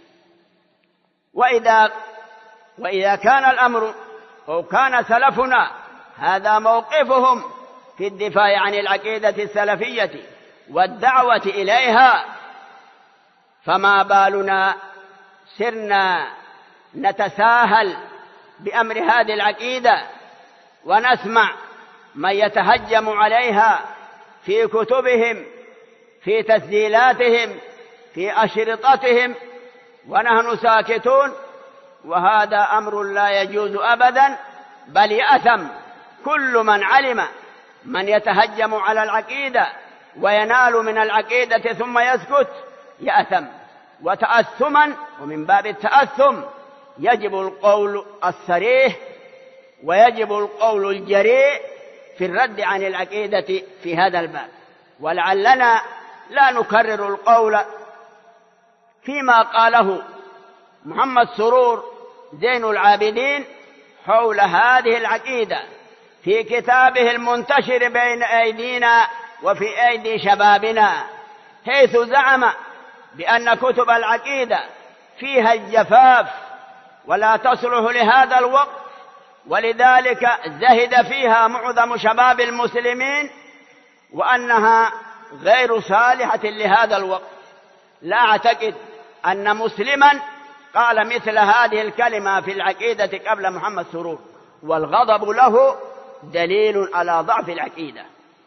وإذا كان الأمر أو كان سلفنا هذا موقفهم في الدفاع عن العقيدة السلفية والدعوة إليها، فما بالنا سرنا نتساهل بأمر هذه العقيدة ونسمع من يتهجم عليها في كتبهم، في تسجيلاتهم، في أشرطتهم، ونحن ساكتون. وهذا أمر لا يجوز أبدا، بل يأثم كل من علم من يتهجم على العقيدة وينال من العقيدة ثم يسكت، يأثم. وتأثما، ومن باب التأثم يجب القول الصريح ويجب القول الجريء في الرد عن العقيدة في هذا الباب. ولعلنا لا نكرر القول فيما قاله محمد سرور زين العابدين حول هذه العقيدة في كتابه المنتشر بين أيدينا وفي أيدي شبابنا، حيث زعم بأن كتب العقيدة فيها الجفاف ولا تصلح لهذا الوقت، ولذلك زهد فيها معظم شباب المسلمين، وأنها غير صالحة لهذا الوقت. لا أعتقد أن مسلما قال مثل هذه الكلمة في العقيدة قبل محمد سرور، والغضب له دليل على ضعف العقيدة.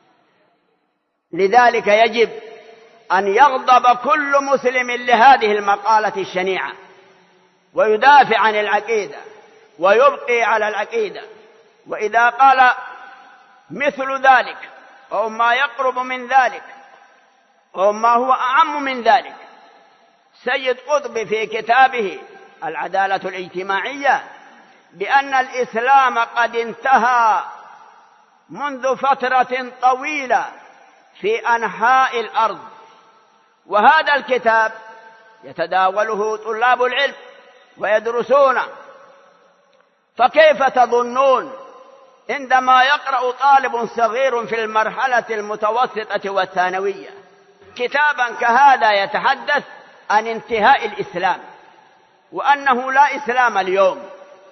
لذلك يجب أن يغضب كل مسلم لهذه المقالة الشنيعة، ويدافع عن العقيدة ويبقي على العقيدة. وإذا قال مثل ذلك أو ما يقرب من ذلك أو ما هو أعم من ذلك، سيد قطب في كتابه العدالة الاجتماعية بأن الإسلام قد انتهى منذ فترة طويلة في أنحاء الأرض. وهذا الكتاب يتداوله طلاب العلم ويدرسونه. فكيف تظنون عندما يقرأ طالب صغير في المرحلة المتوسطة والثانوية كتابا كهذا يتحدث عن انتهاء الإسلام، وأنه لا إسلام اليوم،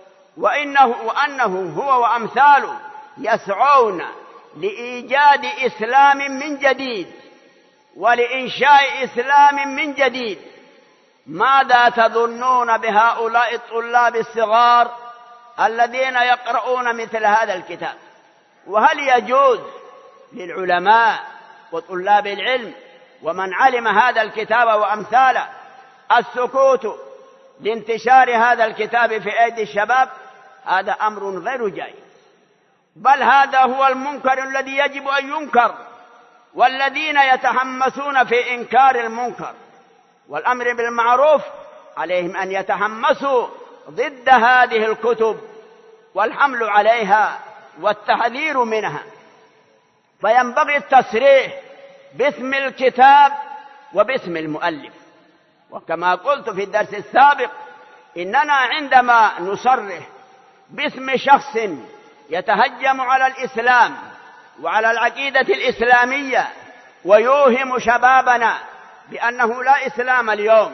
وأنه هو وأمثاله يسعون لإيجاد إسلام من جديد ولإنشاء إسلام من جديد؟ ماذا تظنون بهؤلاء الطلاب الصغار الذين يقرؤون مثل هذا الكتاب؟ وهل يجوز للعلماء وطلاب العلم ومن علم هذا الكتاب وأمثاله السكوت لانتشار هذا الكتاب في أيدي الشباب؟ هذا أمر غير جائز، بل هذا هو المنكر الذي يجب أن ينكر، والذين يتحمسون في إنكار المنكر والأمر بالمعروف عليهم أن يتحمسوا ضد هذه الكتب والحمل عليها والتحذير منها. فينبغي التصريح باسم الكتاب وباسم المؤلف. وكما قلت في الدرس السابق إننا عندما نصرح باسم شخص يتهجم على الإسلام وعلى العقيدة الإسلامية ويوهم شبابنا بأنه لا إسلام اليوم،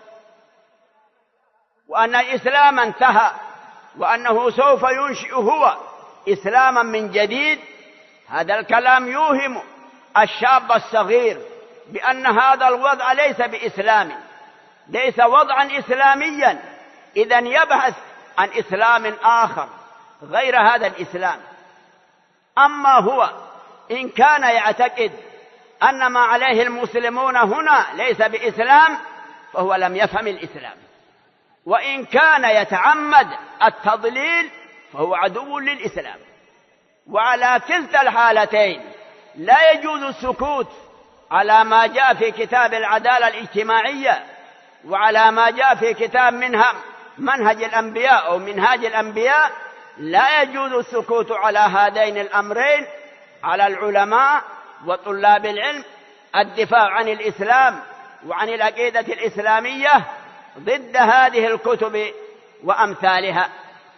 وأن الإسلام انتهى، وأنه سوف ينشئ هو إسلاما من جديد، هذا الكلام يوهم الشاب الصغير بأن هذا الوضع ليس بإسلام، ليس وضعا إسلاميا، إذن يبحث عن إسلام آخر غير هذا الإسلام. أما هو إن كان يعتقد أن ما عليه المسلمون هنا ليس بإسلام فهو لم يفهم الإسلام، وإن كان يتعمد التضليل فهو عدو للإسلام. وعلى كلتا الحالتين لا يجوز السكوت على ما جاء في كتاب العدالة الاجتماعية وعلى ما جاء في كتاب منهج الأنبياء أو منهاج الأنبياء. لا يجوز السكوت على هذين الأمرين، على العلماء وطلاب العلم الدفاع عن الإسلام وعن العقيدة الإسلامية ضد هذه الكتب وأمثالها.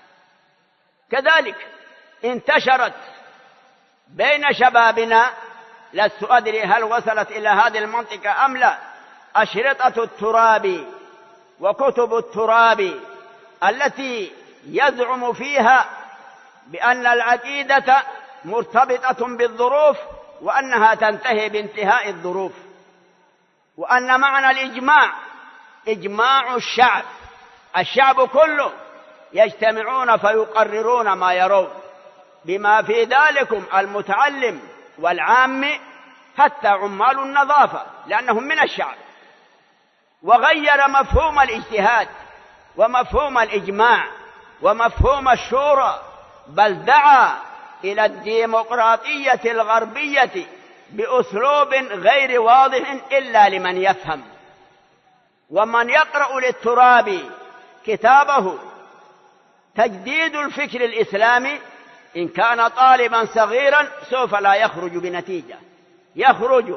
كذلك انتشرت بين شبابنا، لست أدري هل وصلت إلى هذه المنطقة أم لا، أشرطة التراب وكتب التراب التي يزعم فيها بأن العقيدة مرتبطة بالظروف وأنها تنتهي بانتهاء الظروف، وأن معنى الإجماع إجماع الشعب كله يجتمعون فيقررون ما يرون، بما في ذلكم المتعلم والعام حتى عمال النظافة لأنهم من الشعب. وغير مفهوم الاجتهاد ومفهوم الإجماع ومفهوم الشورى، بل دعا إلى الديمقراطية الغربية بأسلوب غير واضح إلا لمن يفهم. ومن يقرأ للترابي كتابه تجديد الفكر الإسلامي إن كان طالبا صغيرا سوف لا يخرج بنتيجة، يخرج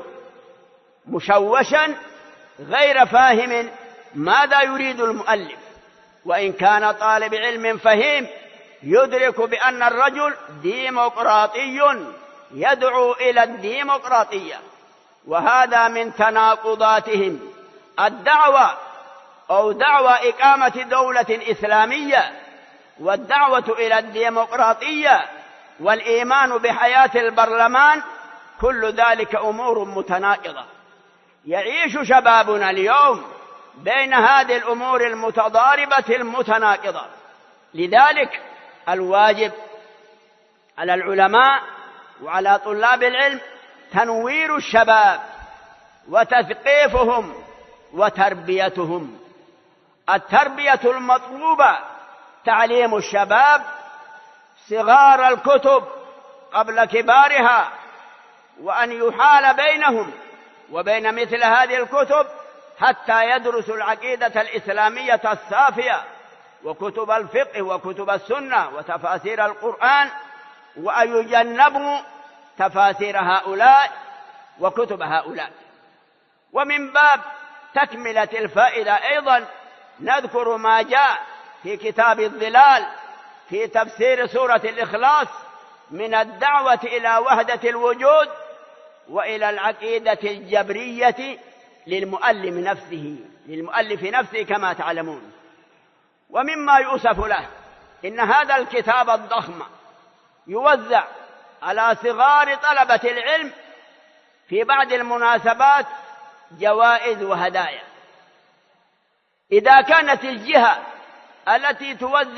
مشوشا غير فاهم ماذا يريد المؤلف. وإن كان طالب علم فهيم يدرك بأن الرجل ديمقراطي يدعو إلى الديمقراطية، وهذا من تناقضاتهم الدعوة أو دعوة إقامة دولة إسلامية والدعوة إلى الديمقراطية والإيمان بحياة البرلمان، كل ذلك أمور متناقضة. يعيش شبابنا اليوم بين هذه الأمور المتضاربة المتناقضة. لذلك الواجب على العلماء وعلى طلاب العلم تنوير الشباب وتثقيفهم وتربيتهم. التربية المطلوبة تعليم الشباب صغار الكتب قبل كبارها، وأن يحال بينهم وبين مثل هذه الكتب حتى يدرسوا العقيدة الإسلامية الصافية وكتب الفقه وكتب السنة وتفاسير القرآن، وأن يجنبوا تفاسير هؤلاء وكتب هؤلاء. ومن باب تكملة الفائدة أيضا نذكر ما جاء في كتاب الظلال في تفسير سورة الإخلاص من الدعوة إلى وحدة الوجود وإلى العقيدة الجبرية للمؤلف نفسه كما تعلمون. ومما يؤسف له إن هذا الكتاب الضخم يوزع على صغار طلبة العلم في بعض المناسبات جوائز وهدايا. إذا كانت الجهة التي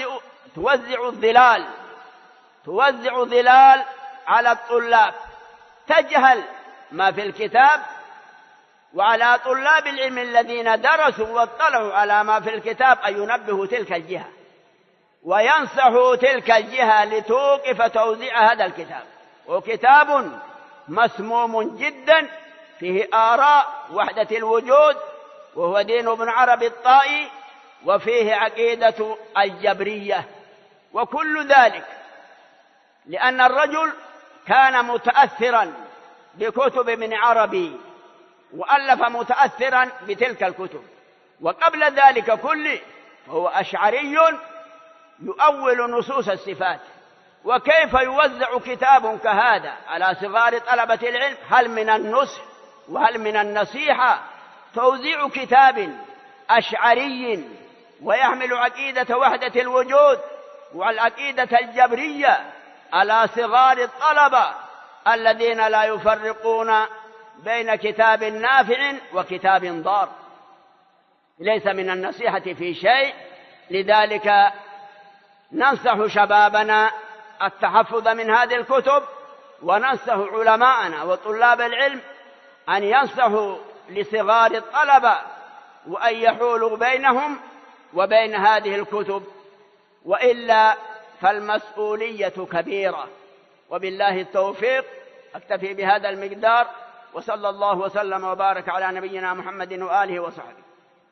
توزع الظلال على الطلاب تجهل ما في الكتاب، وعلى طلاب العلم الذين درسوا واطلعوا على ما في الكتاب أن ينبهوا تلك الجهة وينصحوا تلك الجهة لتوقف توزيع هذا الكتاب. وكتاب مسموم جدا فيه آراء وحدة الوجود، وهو دين ابن عربي الطائي، وفيه عقيدة الجبرية، وكل ذلك لأن الرجل كان متأثرا بكتب ابن عربي وألف متأثرا بتلك الكتب. وقبل ذلك كله هو أشعري يؤول نصوص الصفات. وكيف يوزع كتاب كهذا على صغار طلبة العلم؟ هل من النصح وهل من النصيحة توزيع كتاب أشعري ويحمل عقيدة وحدة الوجود والعقيدة الجبرية على صغار الطلبة الذين لا يفرقون بين كتاب نافع وكتاب ضار؟ ليس من النصيحة في شيء. لذلك ننصح شبابنا التحفظ من هذه الكتب، وننصح علماءنا وطلاب العلم أن ينصحوا لصغار الطلبة وأن يحولوا بينهم وبين هذه الكتب، وإلا فالمسؤولية كبيرة. وبالله التوفيق. أكتفي بهذا المقدار، وصلى الله وسلم وبارك على نبينا محمد وآله وصحبه.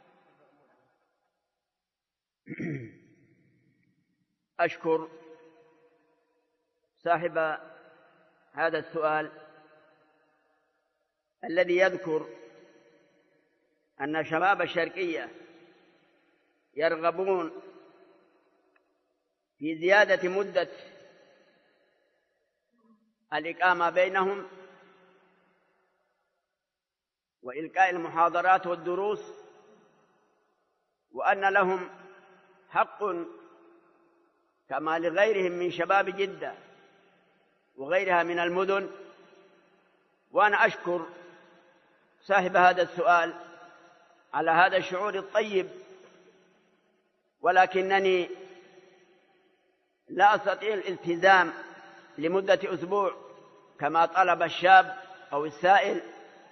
أشكر صاحب هذا السؤال الذي يذكر أن شباب الشرقية يرغبون في زيادة مدة الإقامة بينهم وإلقاء المحاضرات والدروس، وأن لهم حق كما لغيرهم من شباب جدة وغيرها من المدن. وأنا أشكر صاحب هذا السؤال على هذا الشعور الطيب، ولكنني لا أستطيع الالتزام لمدة أسبوع كما طلب الشاب أو السائل،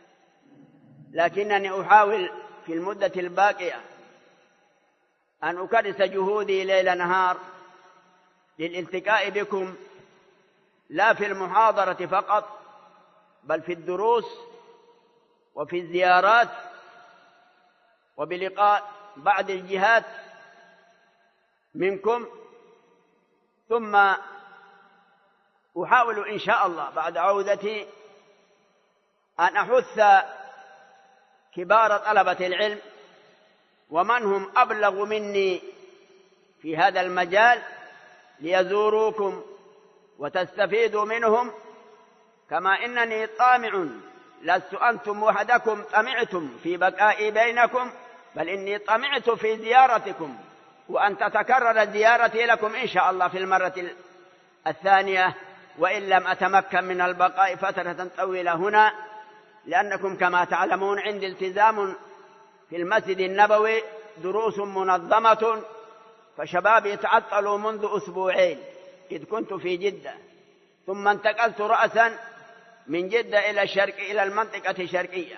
لكنني أحاول في المدة الباقية أن أكرس جهودي ليل نهار للالتقاء بكم، لا في المحاضرة فقط بل في الدروس وفي الزيارات وبلقاء بعض الجهات منكم. ثم أحاول إن شاء الله بعد عودتي أن أحث كبار طلبة العلم ومن هم أبلغ مني في هذا المجال ليزوروكم وتستفيدوا منهم، كما إنني طامع لست أنتم وحدكم طمعتم في بقائي بينكم، بل إني طمعت في زيارتكم وأن تتكرر زيارتي لكم إن شاء الله في المرة الثانية، وإن لم أتمكن من البقاء فترة طويلة هنا، لأنكم كما تعلمون عندي التزام في المسجد النبوي دروس منظمة، فشبابي تعطلوا منذ أسبوعين إذ كنت في جدة، ثم انتقلت رأسا من جدة إلى الشرق إلى المنطقة الشرقية.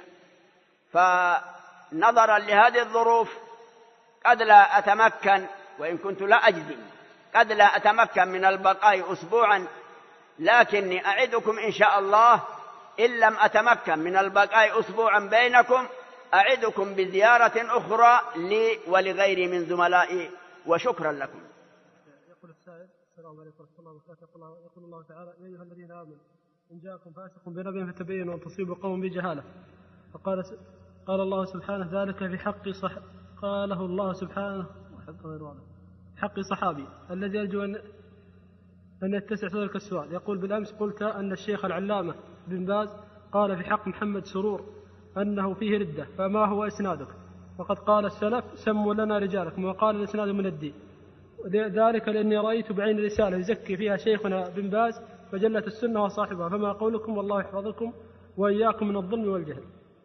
فنظرا لهذه الظروف قد لا أتمكن، وإن كنت لا أجزم قد لا أتمكن من البقاء أسبوعا، لكني أعدكم إن شاء الله إن لم أتمكن من البقاء أسبوعا بينكم أعدكم بزيارة أخرى لي ولغيري من زملائي، وشكرا لكم. يقول السائل: السلام عليكم ورحمة الله وبركاته. يقول الله تعالى: يا أيها الذين آمنوا إن جاءكم فاسق بنبأ فتبينوا أن تصيبوا قوما بجهالة. قال الله سبحانه ذلك في حق قاله الله سبحانه حق صحابي الذي يرجو أن يتسع صدرك السؤال. يقول: بالأمس قلت أن الشيخ العلامة بن باز قال في حق محمد سرور أنه فيه ردة، فما هو إسنادك؟ وقد قال السلف: سموا لنا رجالكم، وقال الإسناد من الدين. ذلك لأني رأيت بعين رسالة يزكي فيها شيخنا بن باز مجلة السنة وصاحبها، فما قولكم؟ والله يحفظكم وإياكم من الظلم والجهل.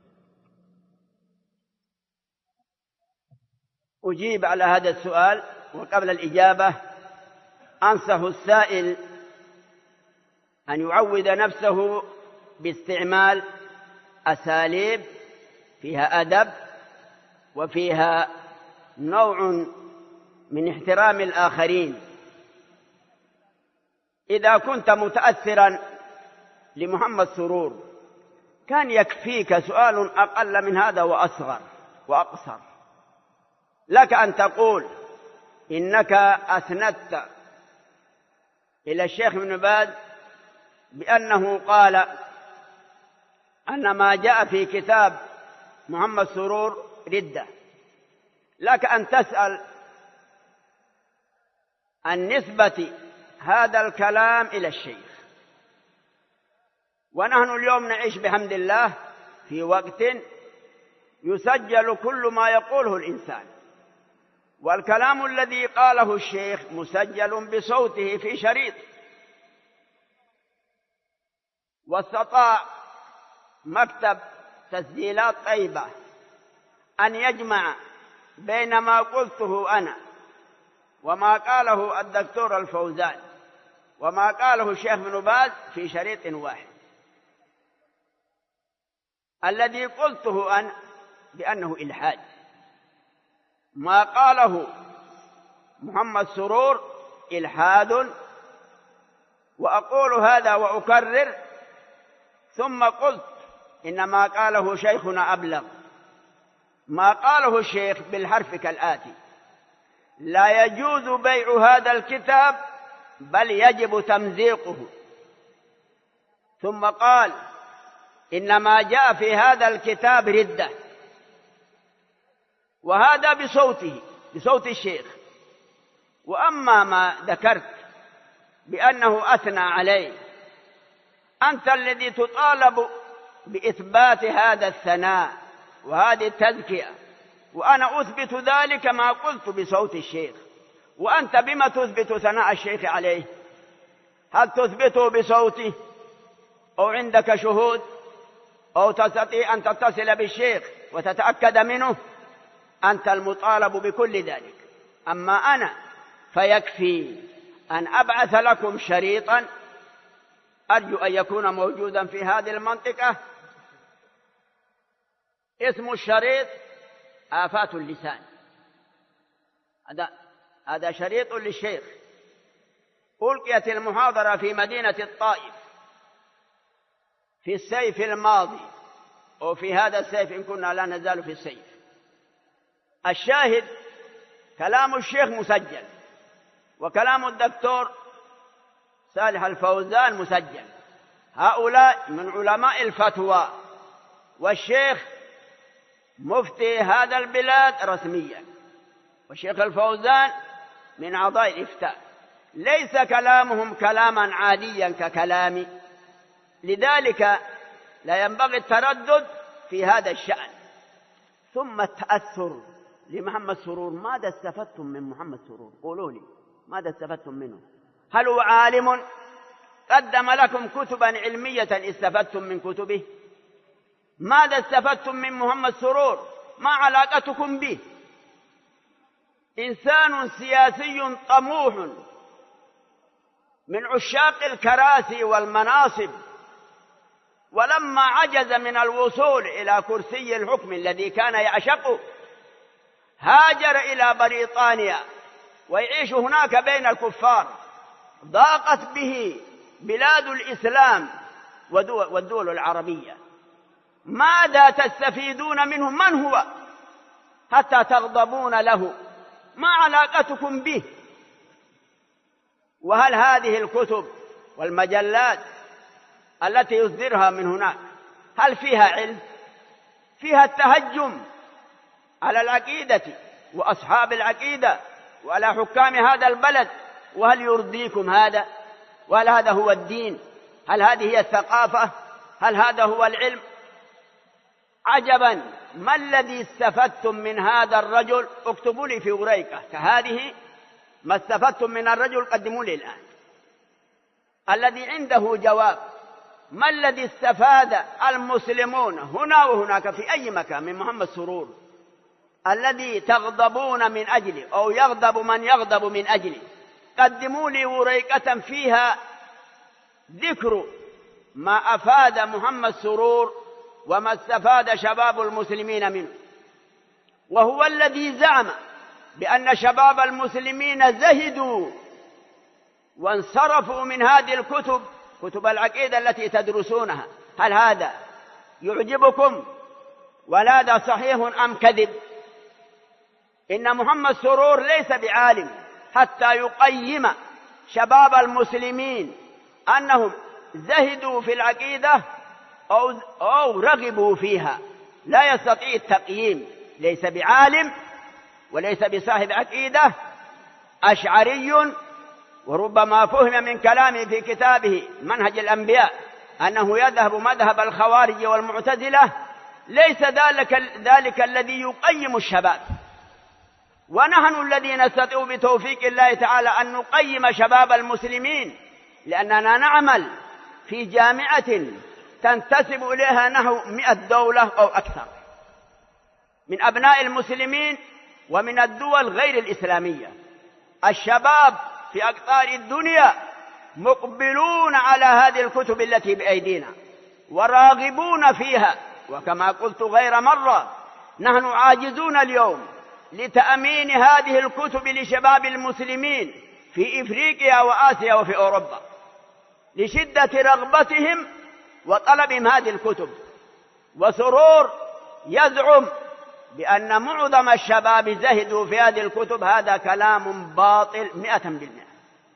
أجيب على هذا السؤال، وقبل الإجابة أنصح السائل أن يعود نفسه باستعمال أساليب فيها أدب وفيها نوع من احترام الآخرين. إذا كنت متأثرا لمحمد سرور كان يكفيك سؤال أقل من هذا وأصغر وأقصر. لك أن تقول إنك أسندت إلى الشيخ ابن باز بأنه قال أن ما جاء في كتاب محمد سرور ردة. لك أن تسأل عن نسبة هذا الكلام إلى الشيخ. ونحن اليوم نعيش بحمد الله في وقت يسجل كل ما يقوله الإنسان، والكلام الذي قاله الشيخ مسجل بصوته في شريط. واستطاع مكتب تسجيلات طيبة أن يجمع بين ما قلته أنا وما قاله الدكتور الفوزان وما قاله الشيخ ابن باز في شريط واحد. الذي قلته أنا بأنه إلحاد، ما قاله محمد سرور إلحاد، وأقول هذا وأكرر. ثم قلت إن ما قاله شيخنا أبلغ. ما قاله الشيخ بالحرف كالآتي: لا يجوز بيع هذا الكتاب بل يجب تمزيقه. ثم قال إن ما جاء في هذا الكتاب ردة، وهذا بصوته بصوت الشيخ. وأما ما ذكرت بأنه أثنى عليه، أنت الذي تطالب بإثبات هذا الثناء وهذه التزكية، وأنا أثبت ذلك ما قلت بصوت الشيخ. وأنت بما تثبت ثناء الشيخ عليه؟ هل تثبته بصوته أو عندك شهود أو تستطيع أن تتصل بالشيخ وتتأكد منه؟ أنت المطالب بكل ذلك. أما أنا فيكفي أن أبعث لكم شريطا أرجو أن يكون موجودا في هذه المنطقة. اسم الشريط آفات اللسان. هذا شريط للشيخ. ألقيت المحاضرة في مدينة الطائف في السيف الماضي، وفي هذا السيف إن كنا لا نزال في السيف. الشاهد كلام الشيخ مسجل، وكلام الدكتور صالح الفوزان مسجل. هؤلاء من علماء الفتوى، والشيخ مفتي هذا البلاد رسميا، والشيخ الفوزان من أعضاء الإفتاء. ليس كلامهم كلاما عاديا ككلامي، لذلك لا ينبغي التردد في هذا الشأن. ثم التأثر لمحمد سرور. ماذا استفدتم من محمد سرور؟ قولوا لي ماذا استفدتم منه؟ هل هو عالم قدم لكم كتبا علمية استفدتم من كتبه؟ ماذا استفدتم من محمد سرور؟ ما علاقتكم به؟ إنسان سياسي طموح من عشاق الكراسي والمناصب، ولما عجز من الوصول إلى كرسي الحكم الذي كان يعشقه هاجر إلى بريطانيا ويعيش هناك بين الكفار. ضاقت به بلاد الإسلام والدول العربية. ماذا تستفيدون منه؟ من هو حتى تغضبون له؟ ما علاقتكم به؟ وهل هذه الكتب والمجلات التي يصدرها من هناك هل فيها علم؟ فيها التهجم على العقيدة وأصحاب العقيدة وعلى حكام هذا البلد. وهل يرضيكم هذا؟ وهل هذا هو الدين؟ هل هذه هي الثقافة؟ هل هذا هو العلم؟ عجبا، ما الذي استفدتم من هذا الرجل؟ اكتبوا لي في وريقة كهذه ما استفدتم من الرجل، قدموا لي الآن الذي عنده جواب. ما الذي استفاد المسلمون هنا وهناك في أي مكان من محمد سرور الذي تغضبون من أجله أو يغضب من يغضب من أجله؟ قدموا لي وريقة فيها ذكر ما أفاد محمد سرور وما استفاد شباب المسلمين منه. وهو الذي زعم بأن شباب المسلمين زهدوا وانصرفوا من هذه الكتب، كتب العقيدة التي تدرسونها. هل هذا يعجبكم؟ ولا هذا صحيح أم كذب؟ إن محمد سرور ليس بعالم حتى يقيم شباب المسلمين أنهم زهدوا في العقيدة أو رغبوا فيها. لا يستطيع التقييم، ليس بعالم وليس بصاحب عقيدة، أشعري. وربما فهم من كلامه في كتابه منهج الأنبياء أنه يذهب مذهب الخوارج والمعتزلة. ليس ذلك الذي يقيم الشباب، ونحن الذين نستطيع بتوفيق الله تعالى أن نقيم شباب المسلمين، لأننا نعمل في جامعة تنتسب إليها نحو 100 دولة أو أكثر من أبناء المسلمين ومن الدول غير الإسلامية. الشباب في أقطار الدنيا مقبلون على هذه الكتب التي بأيدينا وراغبون فيها. وكما قلت غير مرة، نحن عاجزون اليوم لتأمين هذه الكتب لشباب المسلمين في إفريقيا وآسيا وفي أوروبا لشدة رغبتهم وطلبهم هذه الكتب. وسرور يزعم بأن معظم الشباب زهدوا في هذه الكتب. هذا كلام باطل 100%.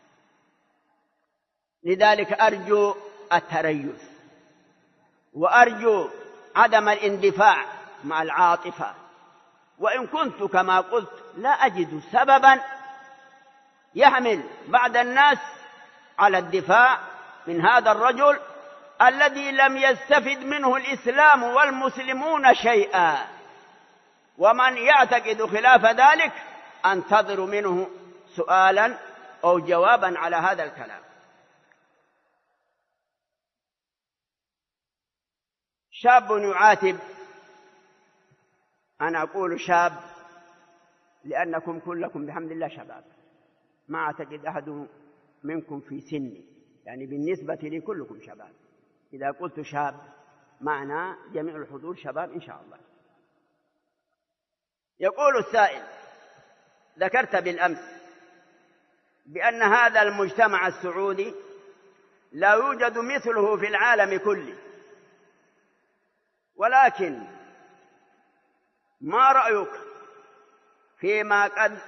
لذلك أرجو التريث وأرجو عدم الاندفاع مع العاطفة. وإن كنت كما قلت لا أجد سببا يحمل بعض الناس على الدفاع من هذا الرجل الذي لم يستفد منه الإسلام والمسلمون شيئا. ومن يعتقد خلاف ذلك أنتظر منه سؤالا أو جوابا على هذا الكلام. شاب يعاتب، أنا أقول شاب لأنكم كلكم بحمد الله شباب، ما أعتقد أحد منكم في سني، يعني بالنسبة لي كلكم شباب. إذا قلت شاب معنى جميع الحضور شباب إن شاء الله. يقول السائل: ذكرت بالأمس بأن هذا المجتمع السعودي لا يوجد مثله في العالم كله، ولكن ما رأيك فيما قد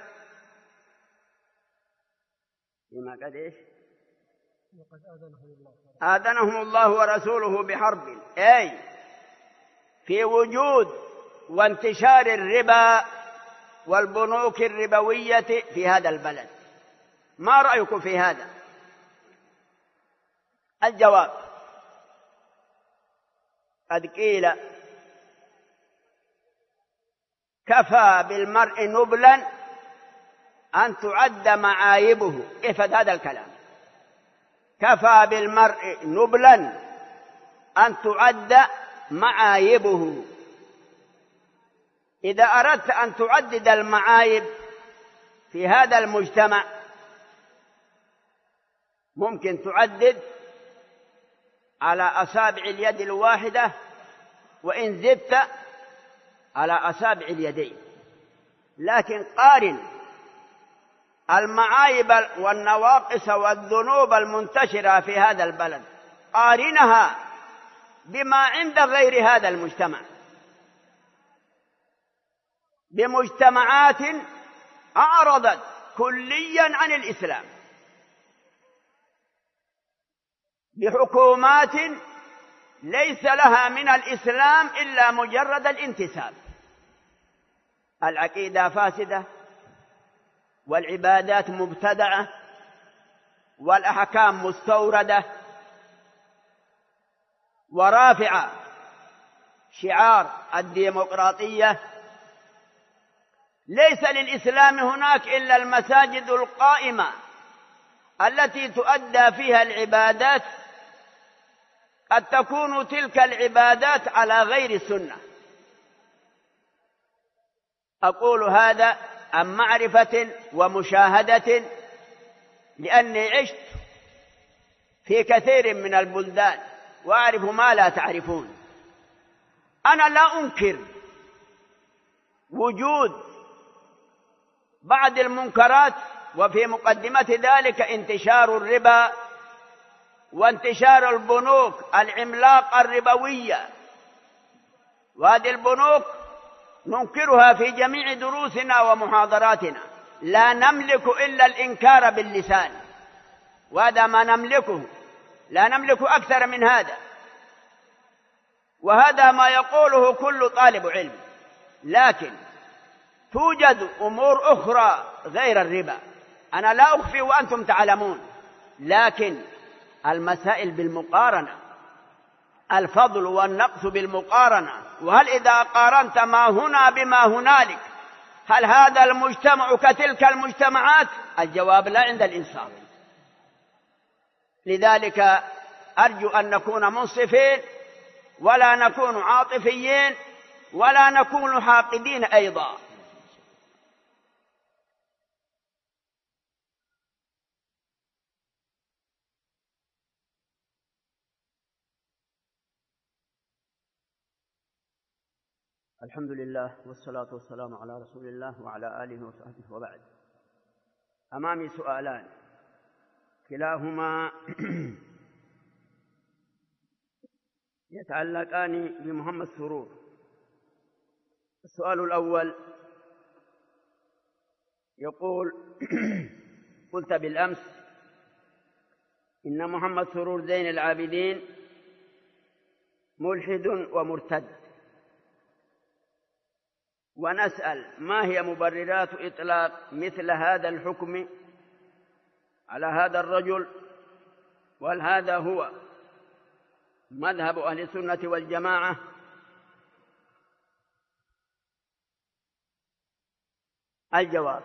إيش؟ وقد آذنهم الله ورسوله بحرب، أي في وجود وانتشار الربا والبنوك الربوية في هذا البلد. ما رأيكم في هذا؟ الجواب: قد قيل: كفى بالمرء نبلا أن تعد معايبه. احفظ هذا الكلام: كفى بالمرء نبلا أن تعد معايبه. إذا أردت أن تعدد المعايب في هذا المجتمع ممكن تعدد على أصابع اليد الواحدة، وإن زدت على أصابع اليدين. لكن قارن المعايب والنواقص والذنوب المنتشرة في هذا البلد، قارنها بما عند غير هذا المجتمع، بمجتمعات أعرضت كليا عن ليس لها من الإسلام إلا مجرد الانتساب. العقيدة فاسدة، والعبادات مبتدعة، والأحكام مستوردة، ورافعة شعار الديمقراطية. ليس للإسلام هناك إلا المساجد القائمة التي تؤدى فيها العبادات، قد تكون تلك العبادات على غير سنة. أقول هذا عن معرفة ومشاهدة، لأني عشت في كثير من البلدان وأعرف ما لا تعرفون. أنا لا أنكر وجود بعض المنكرات، وفي مقدمة ذلك انتشار الربا وانتشار البنوك العملاقة الربوية، وهذه البنوك ننكرها في جميع دروسنا ومحاضراتنا، لا نملك إلا الإنكار باللسان، وهذا ما نملكه، لا نملك أكثر من هذا، وهذا ما يقوله كل طالب علم. لكن توجد أمور أخرى غير الربا أنا لا أخفي وأنتم تعلمون، لكن المسائل بالمقارنة، الفضل والنقص بالمقارنة. وهل إذا قارنت ما هنا بما هنالك هل هذا المجتمع كتلك المجتمعات؟ الجواب لا عند الإنصاف. لذلك أرجو أن نكون منصفين، ولا نكون عاطفيين، ولا نكون حاقدين أيضا. الحمد لله والصلاة والسلام على رسول الله وعلى آله وصحبه، وبعد. أمامي سؤالان كلاهما يتعلقان بمحمد سرور. السؤال الأول يقول: قلت بالأمس إن محمد سرور زين العابدين ملحد ومرتد، ونسأل ما هي مبررات إطلاق مثل هذا الحكم على هذا الرجل، وهل هذا هو مذهب أهل السنة والجماعة؟ الجواب: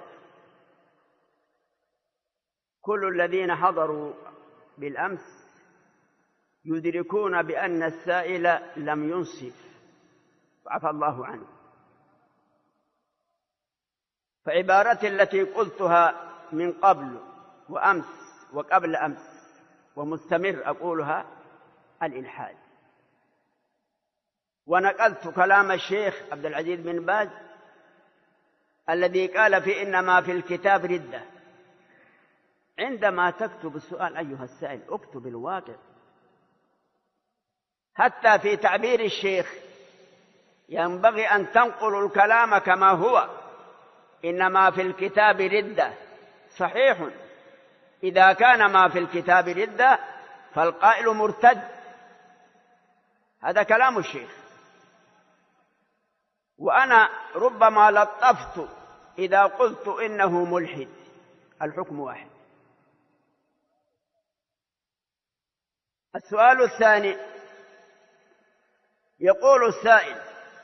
كل الذين حضروا بالأمس يدركون بأن السائل لم ينصف، عفى الله عنه. فعبارتي التي قلتها من قبل وأمس وقبل أمس ومستمر أقولها الإلحاد. ونقلت كلام الشيخ عبد العزيز بن باز الذي قال في إنما في الكتاب ردة. عندما تكتب السؤال أيها السائل اكتب الواقع. حتى في تعبير الشيخ ينبغي أن تنقل الكلام كما هو. إنما في الكتاب ردة، صحيح، إذا كان ما في الكتاب ردة فالقائل مرتد، هذا كلام الشيخ. وأنا ربما لطفت إذا قلت إنه ملحد، الحكم واحد. السؤال الثاني يقول السائل: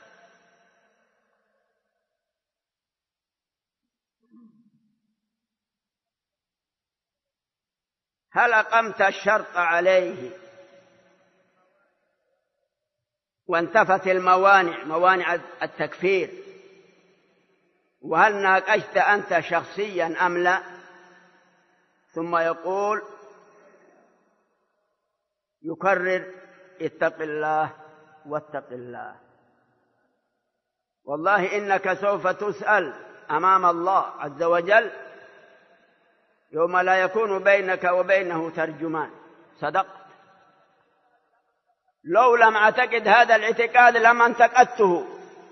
هل أقمت الشرط عليه وانتفت الموانع، موانع التكفير، وهل ناقشت أنت شخصيا أم لا؟ ثم يقول يكرر: اتق الله واتق الله. والله إنك سوف تسأل أمام الله عز وجل يوم لا يكون بينك وبينه ترجمان. صدقت. لو لم أعتقد هذا الاعتقاد لما انتقدته.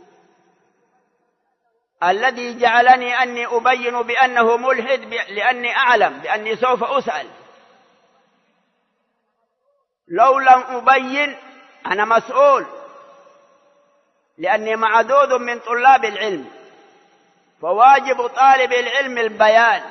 الذي جعلني أني أبين بأنه ملحد لأني أعلم بأني سوف أسأل. لو لم أبين أنا مسؤول لأني معدود من طلاب العلم، فواجب طالب العلم البيان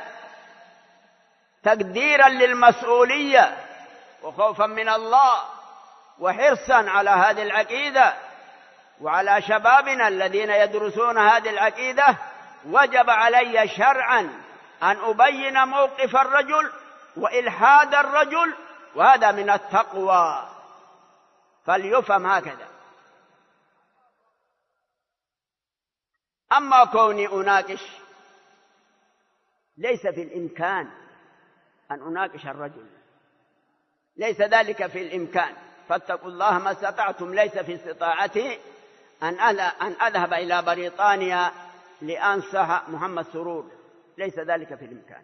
تقديرا للمسؤولية وخوفا من الله وحرصا على هذه العقيدة وعلى شبابنا الذين يدرسون هذه العقيدة. وجب علي شرعا أن أبين موقف الرجل وإلحاد الرجل، وهذا من التقوى، فليفهم هكذا. أما كوني أناقش، ليس في الإمكان أن أناقش الرجل، ليس ذلك في الإمكان، فاتقوا الله ما استطعتم. ليس في استطاعتي أن أذهب إلى بريطانيا لأنصح محمد سرور، ليس ذلك في الإمكان.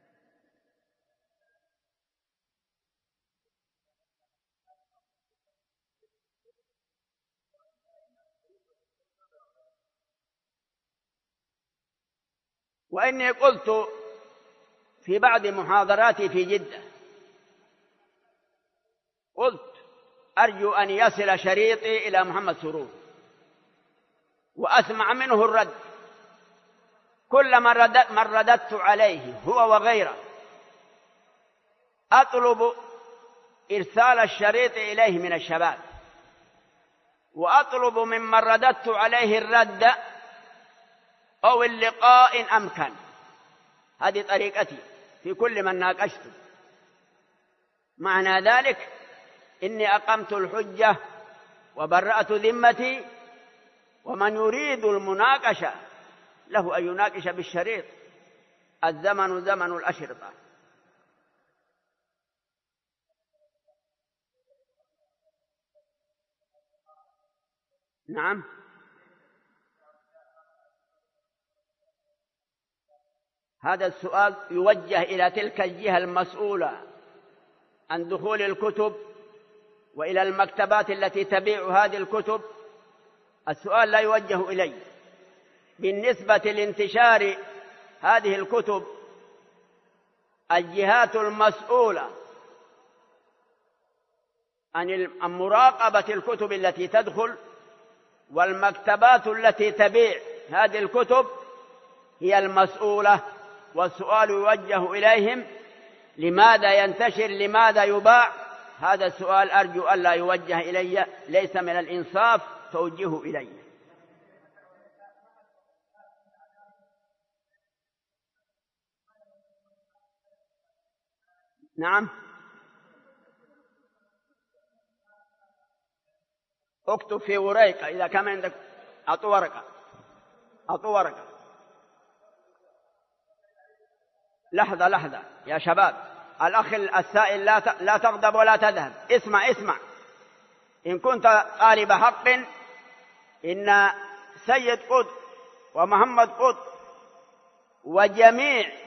وإني قلت في بعض محاضراتي في جدة، قلت أرجو أن يصل شريطي إلى محمد سرور وأسمع منه الرد. كل من رددت عليه هو وغيره أطلب إرسال الشريط إليه من الشباب، وأطلب ممن رددت عليه الرد أو اللقاء إن أمكن. هذه طريقتي في كل من ناقشته. معنى ذلك إني أقمت الحجة وبرأت ذمتي، ومن يريد المناقشة له أن يناقش بالشريط. الزمن زمن الأشرطة. نعم. هذا السؤال يوجه إلى تلك الجهة المسؤولة عن دخول الكتب وإلى المكتبات التي تبيع هذه الكتب. السؤال لا يوجه إلي. بالنسبة لانتشار هذه الكتب، الجهات المسؤولة عن مراقبة الكتب التي تدخل والمكتبات التي تبيع هذه الكتب هي المسؤولة، والسؤال يوجه إليهم. لماذا ينتشر؟ لماذا يباع؟ هذا السؤال أرجو ألا يوجه إلي، ليس من الإنصاف توجهه إلي. نعم. اكتب في ورقة إذا كان عندك. أعطوا ورقة. لحظة يا شباب، الأخ السائل لا تغضب ولا تذهب. اسمع. إن كنت طالب حق، إن سيد قطب ومحمد قطب وجميع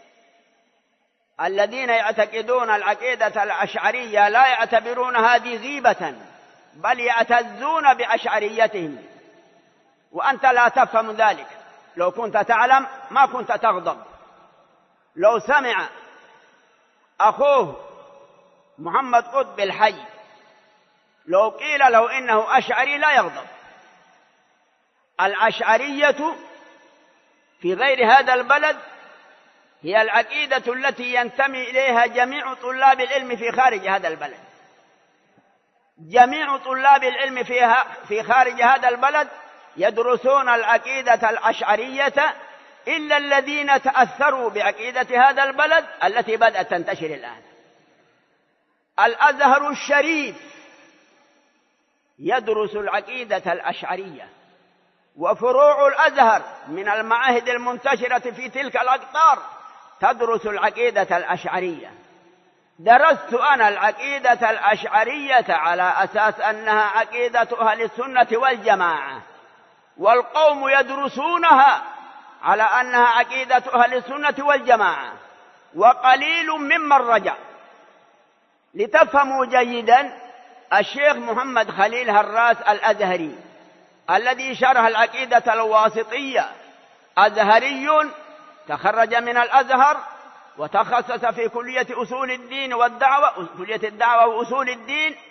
الذين يعتقدون العقيدة الأشعرية لا يعتبرون هذه غيبة، بل يعتزون بأشعريتهم، وأنت لا تفهم ذلك. لو كنت تعلم ما كنت تغضب. لو سمع أخوه محمد قطب الحي لو قيل له إنه أشعري لا يغضب. الأشعرية في غير هذا البلد هي العقيدة التي ينتمي إليها جميع طلاب العلم في خارج هذا البلد. جميع طلاب العلم في خارج هذا البلد يدرسون العقيدة الأشعرية، إلا الذين تأثروا بعقيدة هذا البلد التي بدأت تنتشر الآن. الأزهر الشريف يدرس العقيدة الأشعرية، وفروع الأزهر من المعاهد المنتشرة في تلك الأقطار تدرس العقيدة الأشعرية. درست أنا العقيدة الأشعرية على أساس أنها عقيدة أهل السنة والجماعة، والقوم يدرسونها على أنها عقيدة أهل السنة والجماعة، وقليل ممن رجع. لتفهموا جيدا، الشيخ محمد خليل هراس الأزهري الذي شرح العقيدة الواسطية أزهري، تخرج من الأزهر وتخصص في كلية أصول الدين والدعوة، كلية الدعوة وأصول الدين،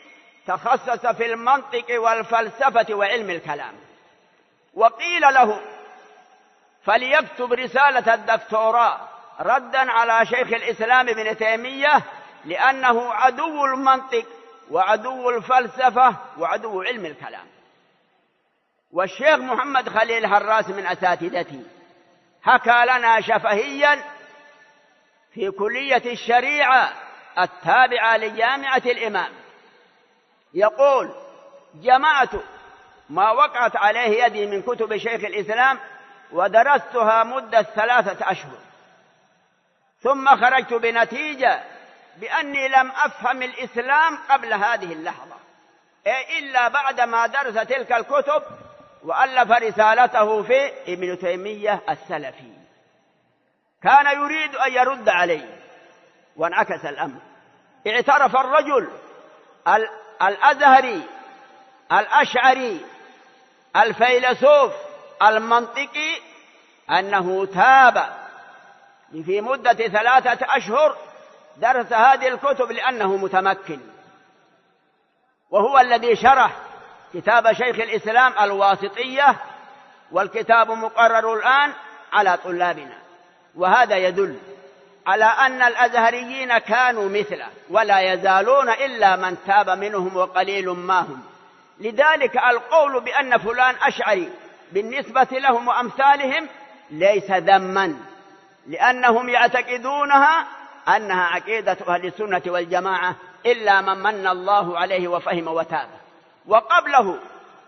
تخصص في المنطق والفلسفة وعلم الكلام، وقيل له فليكتب رسالة الدكتوراه ردا على شيخ الإسلام ابن تيمية لأنه عدو المنطق وعدو الفلسفة وعدو علم الكلام. والشيخ محمد خليل هراس من أساتذتي حكى لنا شفهيا في كلية الشريعة التابعة لجامعة الإمام، يقول: جمعت ما وقعت عليه يدي من كتب شيخ الإسلام ودرستها مدة 3 أشهر، ثم خرجت بنتيجة بأني لم أفهم الإسلام قبل هذه اللحظة إلا بعدما درس تلك الكتب وألف رسالته في ابن تيمية السلفي. كان يريد أن يرد عليه وانعكس الأمر. اعترف الرجل الأزهري الأشعري الفيلسوف المنطقي أنه تاب في مدة 3 أشهر درس هذه الكتب لأنه متمكن، وهو الذي شرح كتاب شيخ الإسلام الواسطية، والكتاب مقرر الآن على طلابنا. وهذا يدل على أن الأزهريين كانوا مثله ولا يزالون إلا من تاب منهم وقليل ما هم. لذلك القول بأن فلان أشعري بالنسبة لهم وأمثالهم ليس ذما، لأنهم يعتقدونها أنها عقيدة أهل السنة والجماعة إلا من من الله عليه وفهم وتاب. وقبله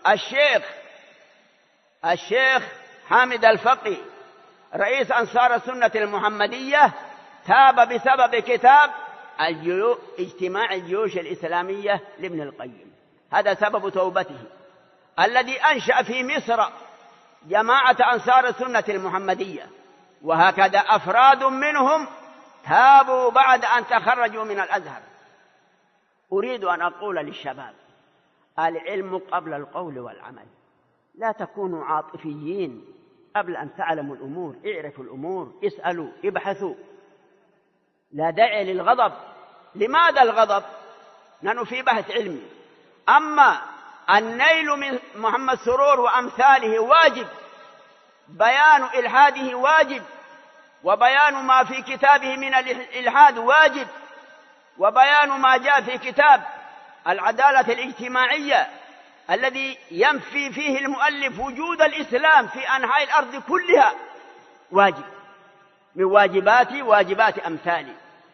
الشيخ حامد الفقي رئيس أنصار السنة المحمدية تاب بسبب كتاب اجتماع الجيوش الإسلامية لابن القيم. هذا سبب توبته، الذي أنشأ في مصر جماعة أنصار السنة المحمدية، وهكذا أفراد منهم تابوا بعد أن تخرجوا من الأزهر. أريد أن أقول للشباب: العلم قبل القول والعمل، لا تكونوا عاطفيين قبل أن تعلموا الأمور، اعرفوا الأمور، اسألوا، ابحثوا، لا داعي للغضب. لماذا الغضب؟ نحن في بحث علمي. أما النيل من محمد سرور وأمثاله واجب، بيان إلحاده واجب، وبيان ما في كتابه من الإلحاد واجب، وبيان ما جاء في كتاب العدالة الاجتماعية الذي ينفي فيه المؤلف وجود الإسلام في أنحاء الأرض كلها واجب من واجبات أمثالي.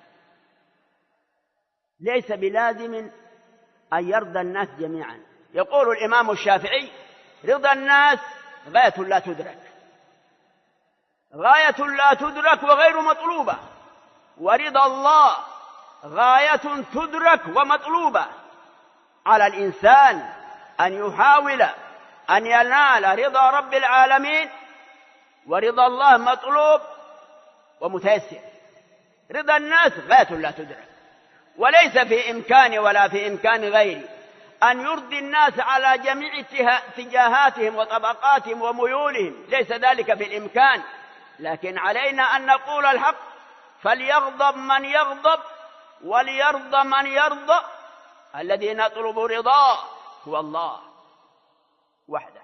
ليس بلازم أن يرضى الناس جميعا. يقول الإمام الشافعي: رضا الناس غاية لا تدرك، غاية لا تدرك وغير مطلوبة، ورضا الله غاية تدرك ومطلوبة. على الإنسان أن يحاول أن ينال رضا رب العالمين، ورضا الله مطلوب ومتيسر. رضا الناس غاية لا تدرك، وليس في إمكاني ولا في إمكان غيري أن يرضي الناس على جميع اتجاهاتهم وطبقاتهم وميولهم، ليس ذلك في الإمكان. لكن علينا أن نقول الحق، فليغضب من يغضب وليرضى من يرضى. الذي نطلب رضاه هو الله وحده.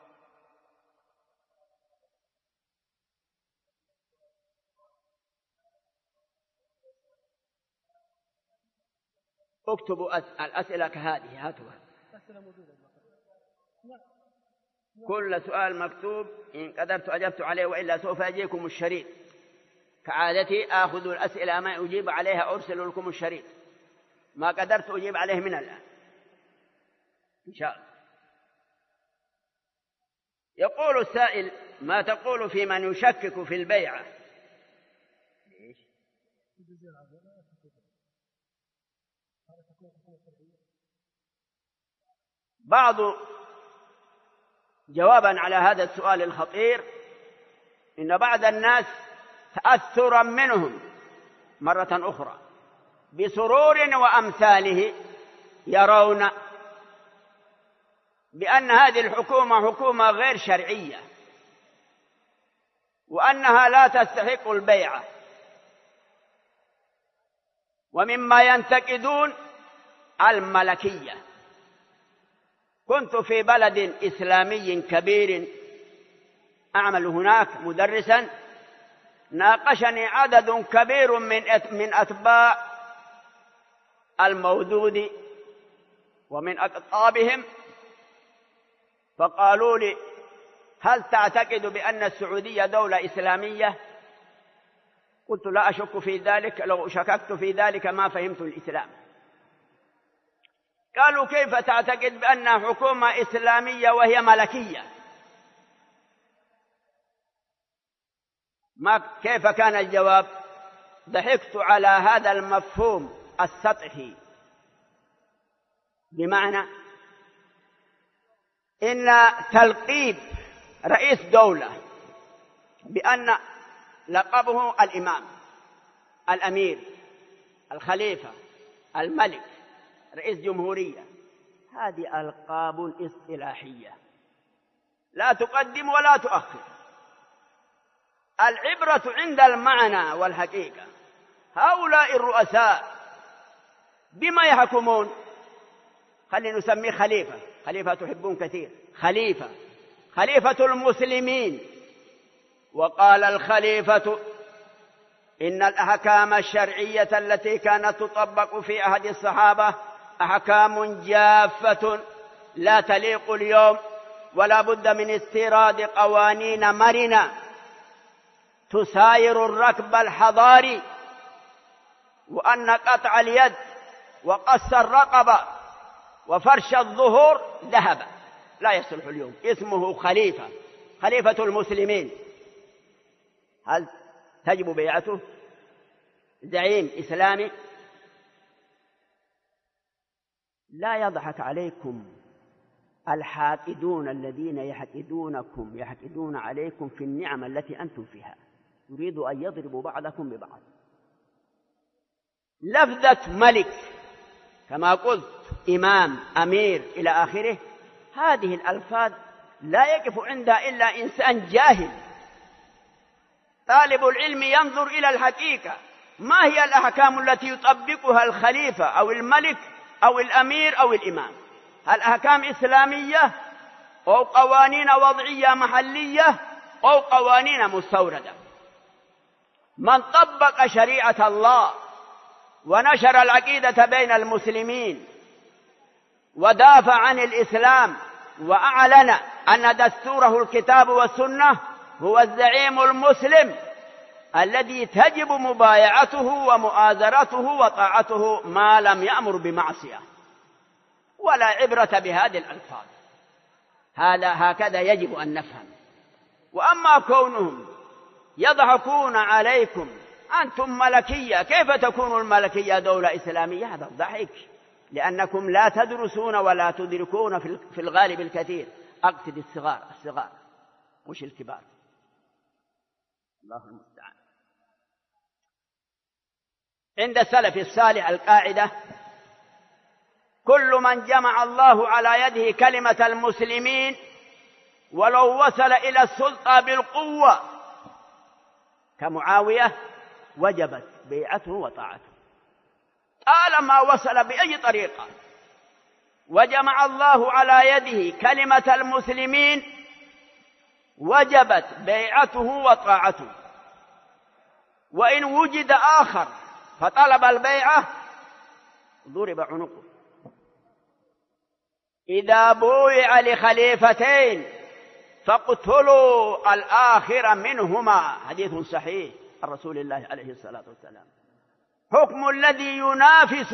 اكتبوا الأسئلة كهذه، هاتوها. كل سؤال مكتوب، إن قدرت أجبت عليه، وإلا سوف يجيكم الشريط. كعادتي آخذ الأسئلة ما أجيب عليها أرسل لكم الشريط، ما قدرت أجيب عليه من الآن إن شاء الله. يقول السائل: ما تقول في من يشكك في البيعة؟ جوابا على هذا السؤال الخطير: إن بعض الناس تأثرا منهم مرة أخرى بسرور وأمثاله يرون بأن هذه الحكومة حكومة غير شرعية، وأنها لا تستحق البيعة، ومما ينتقدون الملكية، كنت في بلد إسلامي كبير أعمل هناك مدرسا، ناقشني عدد كبير من أتباع المودود ومن أقطابهم، فقالوا لي: هل تعتقد بأن السعودية دولة إسلامية؟ قلت: لا أشك في ذلك، لو شككت في ذلك ما فهمت الإسلام. قالوا: كيف تعتقد بأنها حكومة إسلامية وهي ملكية؟ كيف كان الجواب؟ ضحكت على هذا المفهوم السطحي، بمعنى إن تلقيب رئيس دولة بأن لقبه الإمام، الأمير، الخليفة، الملك، رئيس جمهورية، هذه ألقاب اصطلاحية لا تقدم ولا تؤخر. العبرة عند المعنى والحقيقة. هؤلاء الرؤساء بما يحكمون؟ خلينا نسميه خليفة. خليفة تحبون كثير، خليفة المسلمين. وقال الخليفة: إن الأحكام الشرعية التي كانت تطبق في عهد الصحابة أحكام جافة لا تليق اليوم، ولا بد من استيراد قوانين مرنة تساير الركب الحضاري، وأن قطع اليد وقص الرقبة وفرش الظهور ذهب لا يصلح اليوم. اسمه خليفة المسلمين. هل تجب بيعته؟ زعيم إسلامي. لا يضحك عليكم الحاقدون الذين يحقدون عليكم في النعم التي أنتم فيها، يريدوا أن يضربوا بعضكم ببعض. لفظة ملك كما قلت، إمام، أمير إلى آخره، هذه الألفاظ لا يقف عندها إلا إنسان جاهل. طالب العلم ينظر إلى الحقيقة، ما هي الأحكام التي يطبقها الخليفة أو الملك أو الأمير أو الإمام؟ هل أحكام إسلامية أو قوانين وضعية محلية أو قوانين مستوردة؟ من طبق شريعة الله ونشر العقيدة بين المسلمين ودافع عن الإسلام وأعلن أن دستوره الكتاب والسنة هو الزعيم المسلم الذي تجب مبايعته ومؤازرته وطاعته ما لم يأمر بمعصية. ولا عبرة بهذه الألفاظ. هكذا يجب أن نفهم. وأما كونهم يضحكون عليكم، أنتم ملكية، كيف تكون الملكية دولة إسلامية؟ هذا الضحك، لأنكم لا تدرسون ولا تدركون في الغالب الكثير. أقصد الصغار مش الكبار. الله المستعان. عند السلف الصالح القاعدة: كل من جمع الله على يده كلمة المسلمين ولو وصل إلى السلطة بالقوة كمعاوية وجبت بيعته وطاعته، طالما وصل بأي طريقة. وجمع الله على يده كلمة المسلمين وجبت بيعته وطاعته. وإن وجد آخر فطلب البيعة ضرب عنقه. إذا بويع لخليفتين فاقتلوا الآخر منهما، حديث صحيح عن رسول الله عليه الصلاة والسلام. حكم الذي ينافس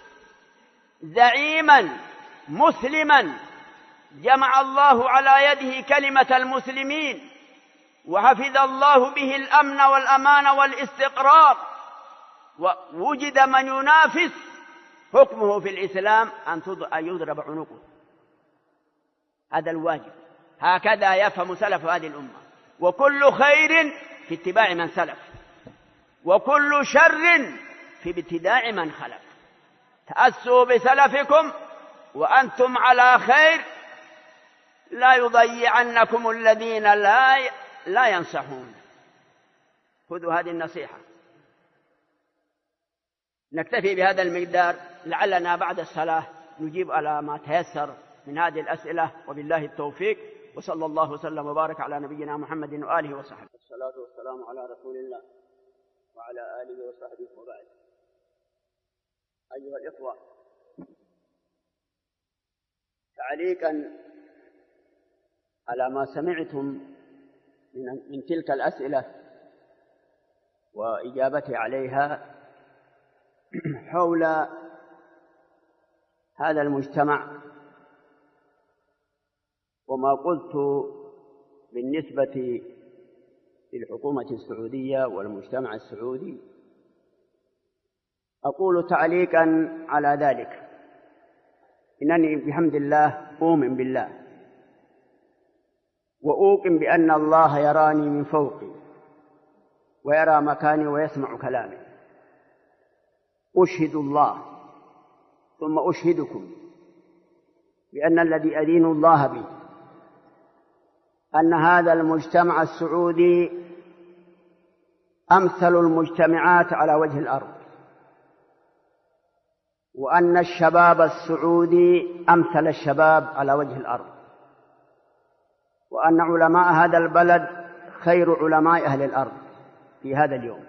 زعيما مسلما جمع الله على يده كلمة المسلمين وحفظ الله به الأمن والأمان والاستقرار، ووجد من ينافس، حكمه في الإسلام أن يضرب عنقه. هذا الواجب. هكذا يفهم سلف هذه الأمة. وكل خير في اتباع من سلف، وكل شر في ابتداع من خلف. تأسوا بسلفكم وأنتم على خير، لا يضيعنكم الذين لا ينصحون. خذوا هذه النصيحة. نكتفي بهذا المقدار، لعلنا بعد الصلاة نجيب على ما تيسر من هذه الأسئلة، وبالله التوفيق، وصلى الله وسلم وبارك على نبينا محمد وآله وصحبه. الصلاة والسلام على رسول الله وعلى آله وصحبه وبعد. أيها الإخوة، تعليقا على ما سمعتم من تلك الأسئلة وإجابتي عليها حول هذا المجتمع، وما قلت بالنسبة للحكومة السعودية والمجتمع السعودي، أقول تعليقا على ذلك إنني بحمد الله أؤمن بالله، وأوقن بأن الله يراني من فوقي ويرى مكاني ويسمع كلامي. أشهد الله ثم أشهدكم بأن الذي أدين الله به أن هذا المجتمع السعودي أمثل المجتمعات على وجه الأرض، وأن الشباب السعودي أمثل الشباب على وجه الأرض، وأن علماء هذا البلد خير علماء أهل الأرض في هذا اليوم،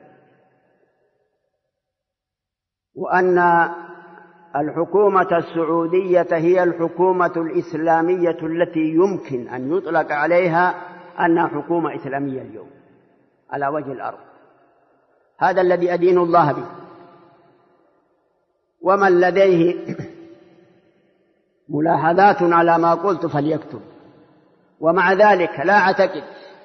وأن الحكومة السعودية هي الحكومة الإسلامية التي يمكن أن يطلق عليها أنها حكومة إسلامية اليوم على وجه الأرض. هذا الذي أدين الله به. ومن لديه ملاحظات على ما قلت فليكتب. ومع ذلك لا أعتقد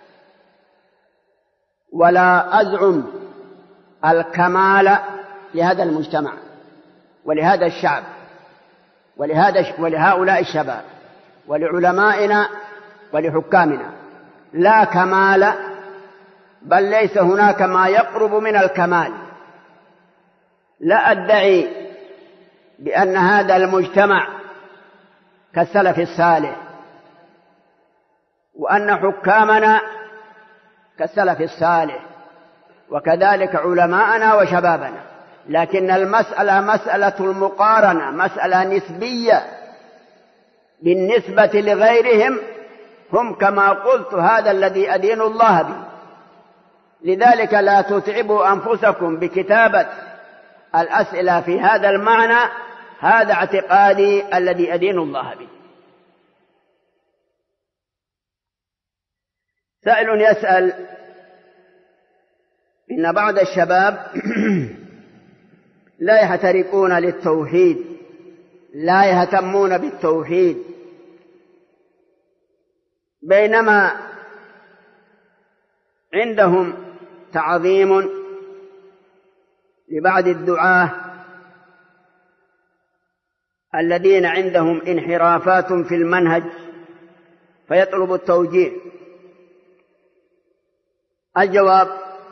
ولا أزعم الكمال لهذا المجتمع ولهذا الشعب ولهؤلاء الشباب ولعلمائنا ولحكامنا، لا كمال، بل ليس هناك ما يقرب من الكمال. لا أدعي بأن هذا المجتمع كالسلف الصالح وأن حكامنا كالسلف الصالح وكذلك علماءنا وشبابنا، لكن المسألة مسألة المقارنة، مسألة نسبية بالنسبة لغيرهم. هم كما قلت هذا الذي أدين الله به، لذلك لا تتعبوا أنفسكم بكتابة الأسئلة في هذا المعنى. هذا اعتقادي الذي أدين الله به. سائل يسأل إن بعض الشباب لا يحترقون للتوحيد، لا يهتمون بالتوحيد، بينما عندهم تعظيم لبعض الدعاة الذين عندهم انحرافات في المنهج فيطلب التوجيه. الجواب: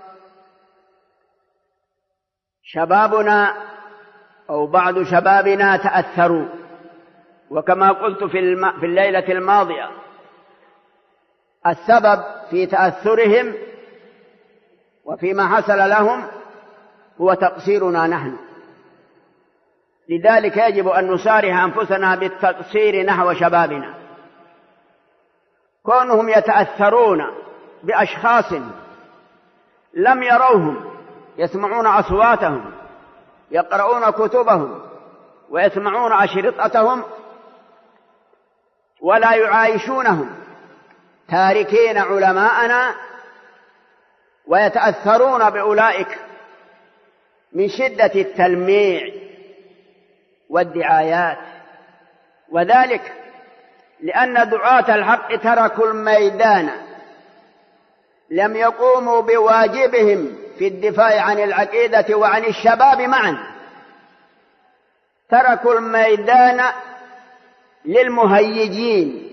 شبابنا أو بعض شبابنا تأثروا، وكما قلت في الليلة الماضية السبب في تأثرهم وفيما حصل لهم هو تقصيرنا نحن. لذلك يجب أن نصارح أنفسنا بالتقصير نحو شبابنا. كونهم يتأثرون بأشخاص لم يروهم، يسمعون أصواتهم، يقرؤون كتبهم ويسمعون أشرطتهم ولا يعايشونهم، تاركين علماءنا ويتأثرون بأولئك من شدة التلميع والدعايات. وذلك لأن دعاة الحق تركوا الميدان، لم يقوموا بواجبهم في الدفاع عن العقيدة وعن الشباب معا، تركوا الميدان للمهيجين،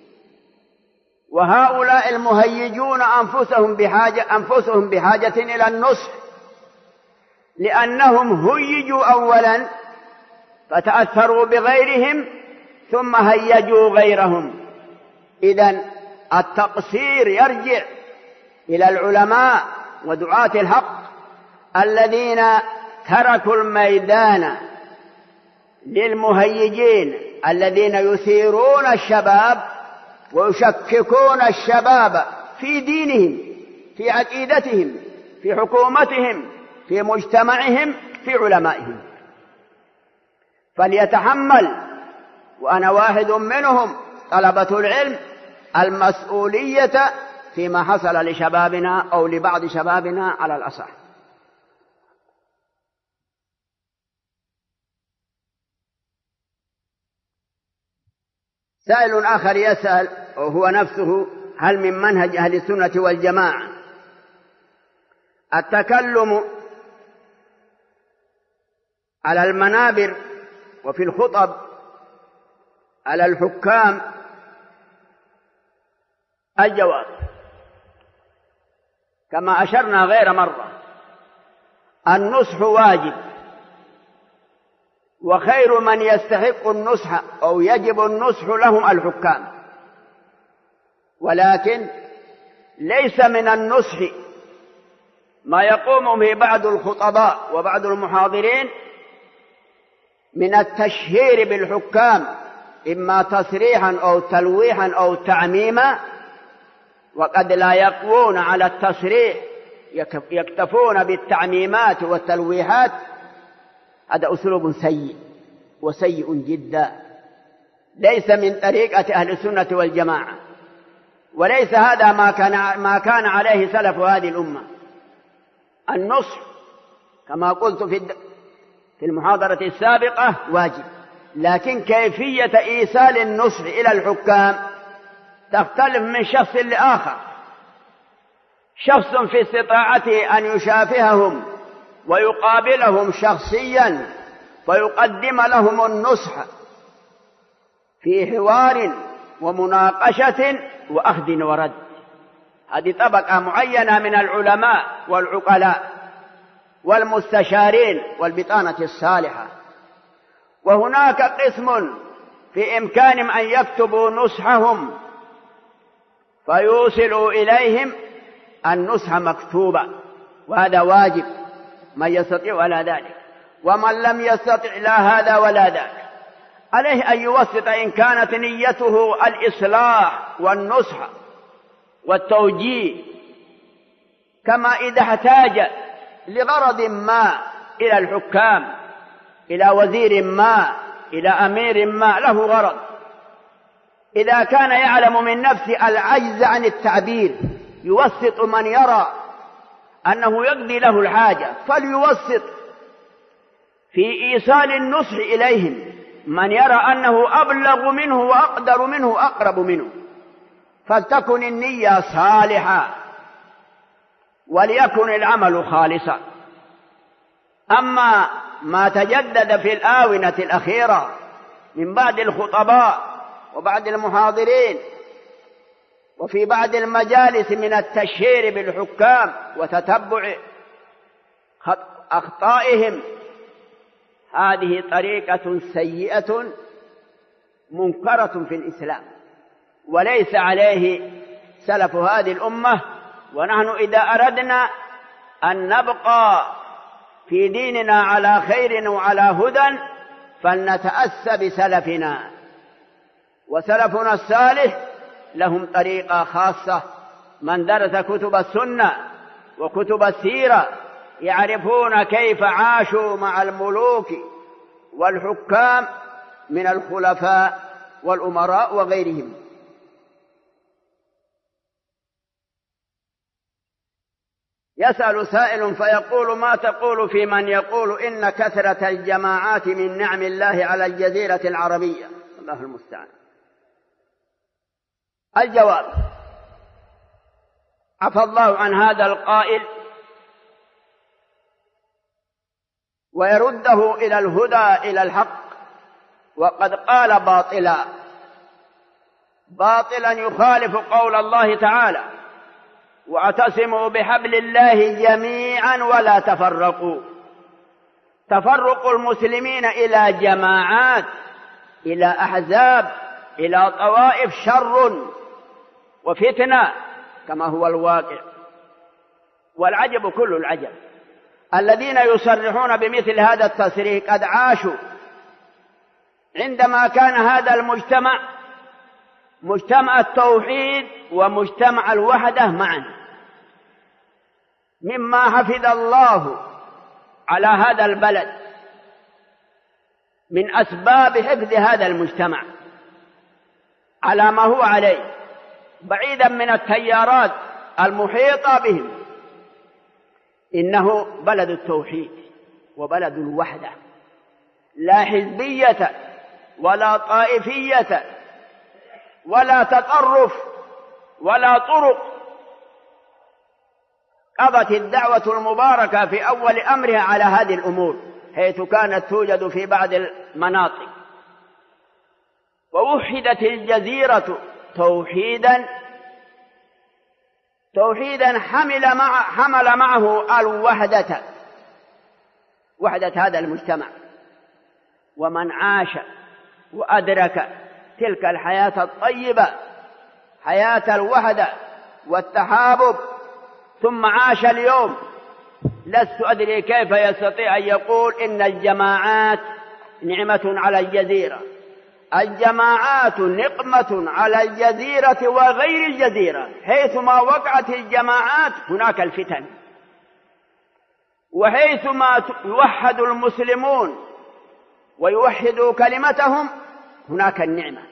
وهؤلاء المهيجون أنفسهم بحاجة إلى النصح، لأنهم هيجوا أولا فتأثروا بغيرهم ثم هيجوا غيرهم. إذن التقصير يرجع إلى العلماء ودعاة الحق الذين تركوا الميدان للمهيجين الذين يثيرون الشباب ويشككون الشباب في دينهم، في عقيدتهم، في حكومتهم، في مجتمعهم، في علمائهم. فليتحمل، وأنا واحد منهم، طلبة العلم، المسؤولية فيما حصل لشبابنا أو لبعض شبابنا على الأصح. سائل آخر يسأل وهو نفسه: هل من منهج أهل السنة والجماعة التكلم على المنابر وفي الخطب على الحكام؟ الجواب: كما أشرنا غير مرة، النصح واجب، وخير من يستحق النصح أو يجب النصح لهم الحكام، ولكن ليس من النصح ما يقوم به بعض الخطباء وبعض المحاضرين من التشهير بالحكام، إما تصريحا أو تلويحا أو تعميما، وقد لا يقوون على التصريح، يكتفون بالتعميمات والتلويحات. هذا أسلوب سيء وسيء جدا، ليس من طريقة أهل السنة والجماعة، وليس هذا ما كان عليه سلف هذه الأمة. النصح كما قلت في المحاضرة السابقة واجب، لكن كيفية إيصال النصح إلى الحكام تختلف من شخص لآخر. شخص في استطاعته أن يشافههم ويقابلهم شخصيا فيقدم لهم النصح في حوار ومناقشة وأخذ ورد، هذه طبقة معينة من العلماء والعقلاء والمستشارين والبطانة الصالحة. وهناك قسم في إمكانهم أن يكتبوا نصحهم فيوصلوا إليهم النصح مكتوبا، وهذا واجب، من يستطيع على ذلك. ومن لم يستطع لا هذا ولا ذاك عليه أن يوسط إن كانت نيته الإصلاح والنصح والتوجيه، كما إذا احتاج لغرض ما إلى الحكام، إلى وزير ما، إلى أمير ما له غرض، إذا كان يعلم من نفسه العجز عن التعبير يوسط من يرى أنه يقضي له الحاجة، فليوسط في إيصال النصح إليهم من يرى أنه أبلغ منه وأقدر منه وأقرب منه، فلتكن النية صالحة وليكن العمل خالصا. أما ما تجدد في الآونة الأخيرة من بعض الخطباء وبعض المحاضرين وفي بعض المجالس من التشهير بالحكام وتتبع أخطائهم، هذه طريقة سيئة منكرة في الإسلام، وليس عليه سلف هذه الأمة. ونحن إذا أردنا أن نبقى في ديننا على خير وعلى هدى فلنتأسى بسلفنا، وسلفنا الصالح لهم طريقة خاصة. من درس كتب السنة وكتب السيرة يعرفون كيف عاشوا مع الملوك والحكام من الخلفاء والأمراء وغيرهم. يسأل سائل فيقول: ما تقول في من يقول إن كثرة الجماعات من نعم الله على الجزيرة العربية؟ الله المستعان. الجواب: عفى الله عن هذا القائل ويرده إلى الهدى إلى الحق، وقد قال باطلا يخالف قول الله تعالى: واعتصموا بحبل الله جميعا ولا تفرقوا. تفرق المسلمين إلى جماعات، إلى أحزاب، إلى طوائف شر وفتنة كما هو الواقع. والعجب كل العجب الذين يصرحون بمثل هذا التصريح قد عاشوا عندما كان هذا المجتمع مجتمع التوحيد ومجتمع الوحدة معا، مما حفظ الله على هذا البلد من أسباب حفظ هذا المجتمع على ما هو عليه بعيدا من التيارات المحيطة بهم، إنه بلد التوحيد وبلد الوحدة، لا حزبية ولا طائفية ولا تطرف ولا طرق. قضت الدعوة المباركة في أول أمرها على هذه الأمور، حيث كانت توجد في بعض المناطق، ووحدت الجزيرة توحيدا حمل معه الوحدة، وحدة هذا المجتمع. ومن عاش وأدرك تلك الحياة الطيبة، حياة الوحدة والتحابب، ثم عاش اليوم، لست أدري كيف يستطيع أن يقول إن الجماعات نعمة على الجزيرة. الجماعات نقمة على الجزيرة وغير الجزيرة، حيثما وقعت الجماعات هناك الفتن، وحيثما يوحد المسلمون ويوحدوا كلمتهم هناك النعمة.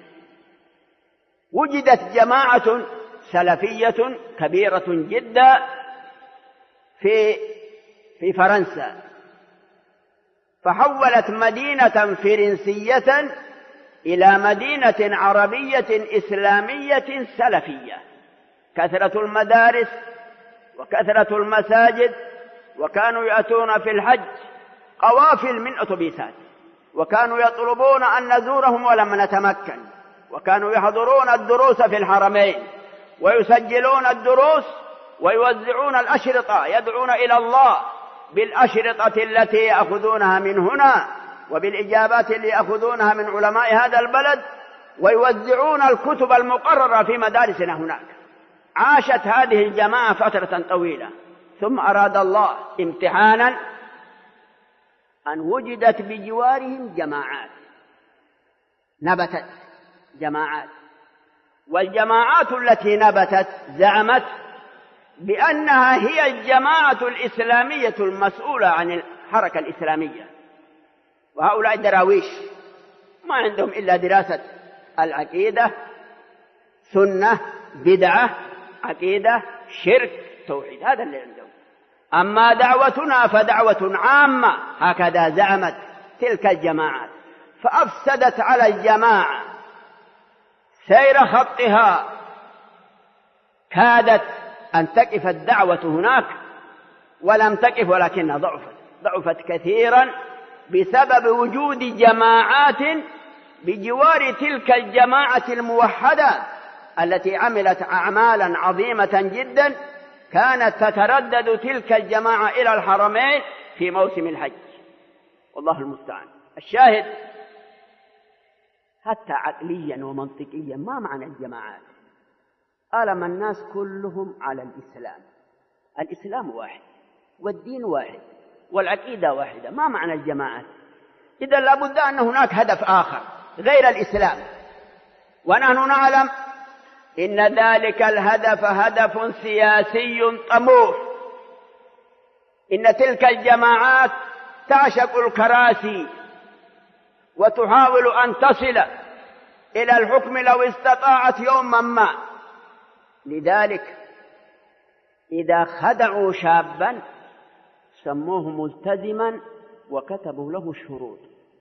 وجدت جماعة سلفية كبيرة جدا في فرنسا، فحولت مدينة فرنسية إلى مدينة عربية إسلامية سلفية. كثرة المدارس وكثرة المساجد، وكانوا يأتون في الحج قوافل من أتوبيسات، وكانوا يطلبون أن نزورهم ولم نتمكن، وكانوا يحضرون الدروس في الحرمين ويسجلون الدروس ويوزعون الأشرطة، يدعون إلى الله بالأشرطة التي يأخذونها من هنا وبالإجابات اللي يأخذونها من علماء هذا البلد، ويوزعون الكتب المقررة في مدارسنا هناك. عاشت هذه الجماعة فترة طويلة، ثم أراد الله امتحانا أن وجدت بجوارهم جماعات، نبتت جماعات، والجماعات التي نبتت زعمت بأنها هي الجماعة الإسلامية المسؤولة عن الحركة الإسلامية. وهؤلاء دراويش ما عندهم إلا دراسة العقيدة، سنة، بدعة، عقيدة، شرك، توحيد، هذا اللي عندهم. أما دعوتنا فدعوة عامة، هكذا زعمت تلك الجماعات، فأفسدت على الجماعة سير خطها. كادت أن تقف الدعوة هناك ولم تقف، ولكنها ضعفت كثيرا بسبب وجود جماعات بجوار تلك الجماعة الموحدة التي عملت أعمالا عظيمة جدا. كانت تتردد تلك الجماعة إلى الحرمين في موسم الحج، والله المستعان. الشاهد حتى عقليا ومنطقيا ما معنى الجماعات؟ ألم الناس كلهم على الإسلام، الإسلام واحد والدين واحد والعقيدة واحدة، ما معنى الجماعات؟ إذا لابد أن هناك هدف آخر غير الإسلام، ونحن نعلم إن ذلك الهدف هدف سياسي طموح. إن تلك الجماعات تعشق الكراسي وتحاول أن تصل إلى الحكم لو استطاعت يوما ما. لذلك إذا خدعوا شابا سموه ملتزما وكتبوا له الشروط.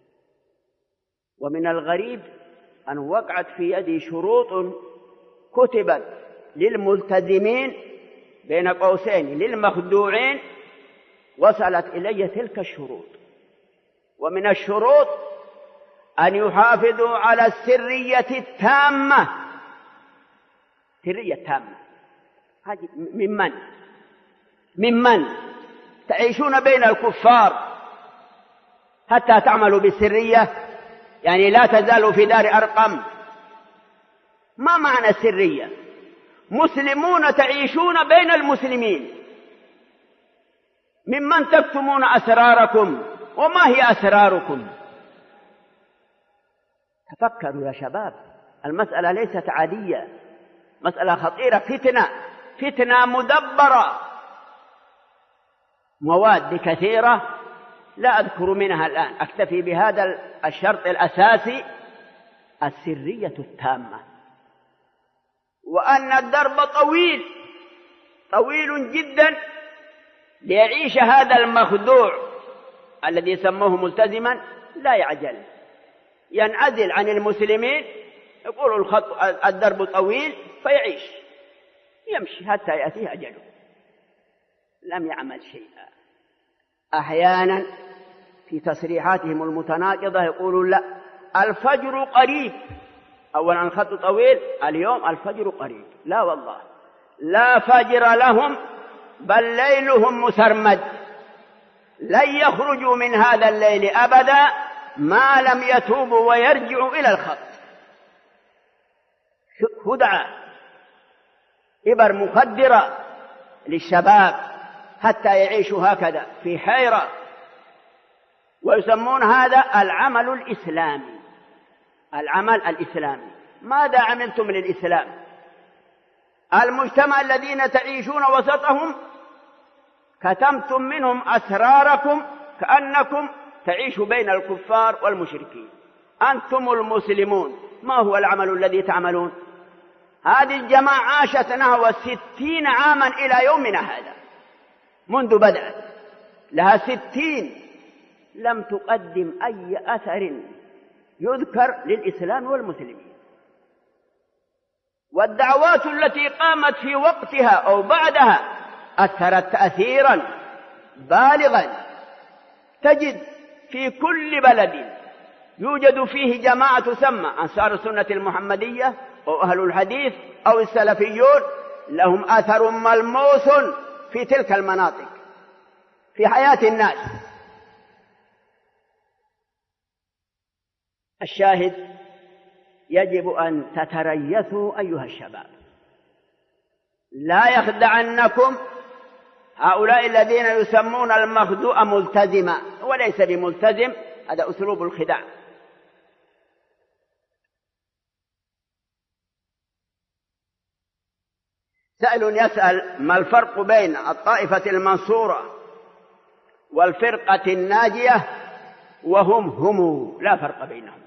ومن الغريب أن وقعت في يدي شروط كتبت للملتزمين بين قوسين للمخدوعين، وصلت إلي تلك الشروط. ومن الشروط أن يحافظوا على السرية التامة. سرية تامة هذه ممن تعيشون بين الكفار حتى تعملوا بالسرية، يعني لا تزالوا في دار أرقم. ما معنى السرية؟ مسلمون تعيشون بين المسلمين، ممن تكتمون أسراركم. وما هي أسراركم؟ تفكروا يا شباب، المسألة ليست عادية، مسألة خطيرة، فتنة مدبرة، مواد كثيرة لا أذكر منها الآن، أكتفي بهذا الشرط الأساسي: السرية التامة، وأن الدرب طويل جدا ليعيش هذا المخدوع الذي سموه ملتزما، لا يعجل، ينعزل عن المسلمين، يقول الدرب طويل فيعيش، يمشي حتى يأتيه أجله، لم يعمل شيئا. أحيانا في تصريحاتهم المتناقضة يقولون: لا، الفجر قريب. أولا الخط طويل، اليوم الفجر قريب. لا والله، لا فجر لهم، بل ليلهم مسرمد، لن يخرجوا من هذا الليل أبدا ما لم يتوبوا ويرجعوا إلى الخط. خدعة، إبر مخدرة للشباب حتى يعيشوا هكذا في حيرة، ويسمون هذا العمل الإسلامي. العمل الإسلامي، ماذا عملتم للإسلام؟ المجتمع الذين تعيشون وسطهم كتمتم منهم أسراركم، كأنكم تعيشوا بين الكفار والمشركين. أنتم المسلمون، ما هو العمل الذي تعملون؟ هذه الجماعة عاشت نحو 60 عاما إلى يومنا هذا، منذ بدأت لها 60، لم تقدم أي أثر يذكر للإسلام والمسلمين. والدعوات التي قامت في وقتها أو بعدها أثرت تأثيرا بالغا. تجد في كل بلد يوجد فيه جماعة تسمى أنصار السنة المحمدية أو أهل الحديث أو السلفيون، لهم أثر ملموس في تلك المناطق في حياة الناس. الشاهد: يجب أن تتريثوا أيها الشباب، لا يخدعنكم هؤلاء الذين يسمون المخدوع ملتزما، وليس بملتزم، هذا أسلوب الخداع. سائل يسأل: ما الفرق بين الطائفة المنصورة والفرقة الناجية وهم؟ لا فرق بينهم.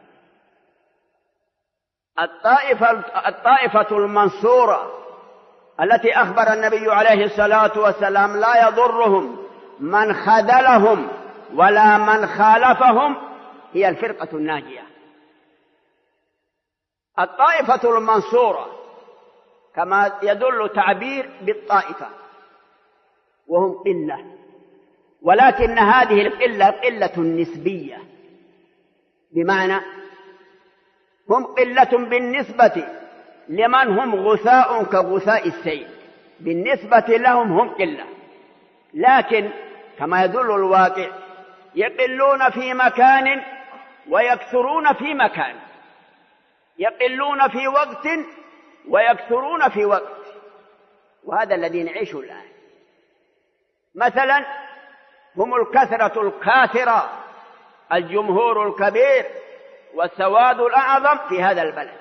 الطائفة المنصورة التي أخبر النبي عليه الصلاة والسلام: لا يضرهم من خذلهم ولا من خالفهم، هي الفرقة الناجية. الطائفة المنصورة كما يدل تعبير بالطائفة، وهم قلة، ولكن هذه القلة قلة نسبية، بمعنى هم قلة بالنسبة لمن هم غثاء كغثاء السيل، بالنسبة لهم هم قلة، لكن كما يدل الواقع يقلون في مكان ويكثرون في مكان، يقلون في وقت ويكثرون في وقت، وهذا الذي نعيشه الآن. مثلا هم الكثرة الكاثرة، الجمهور الكبير والسواد الأعظم في هذا البلد،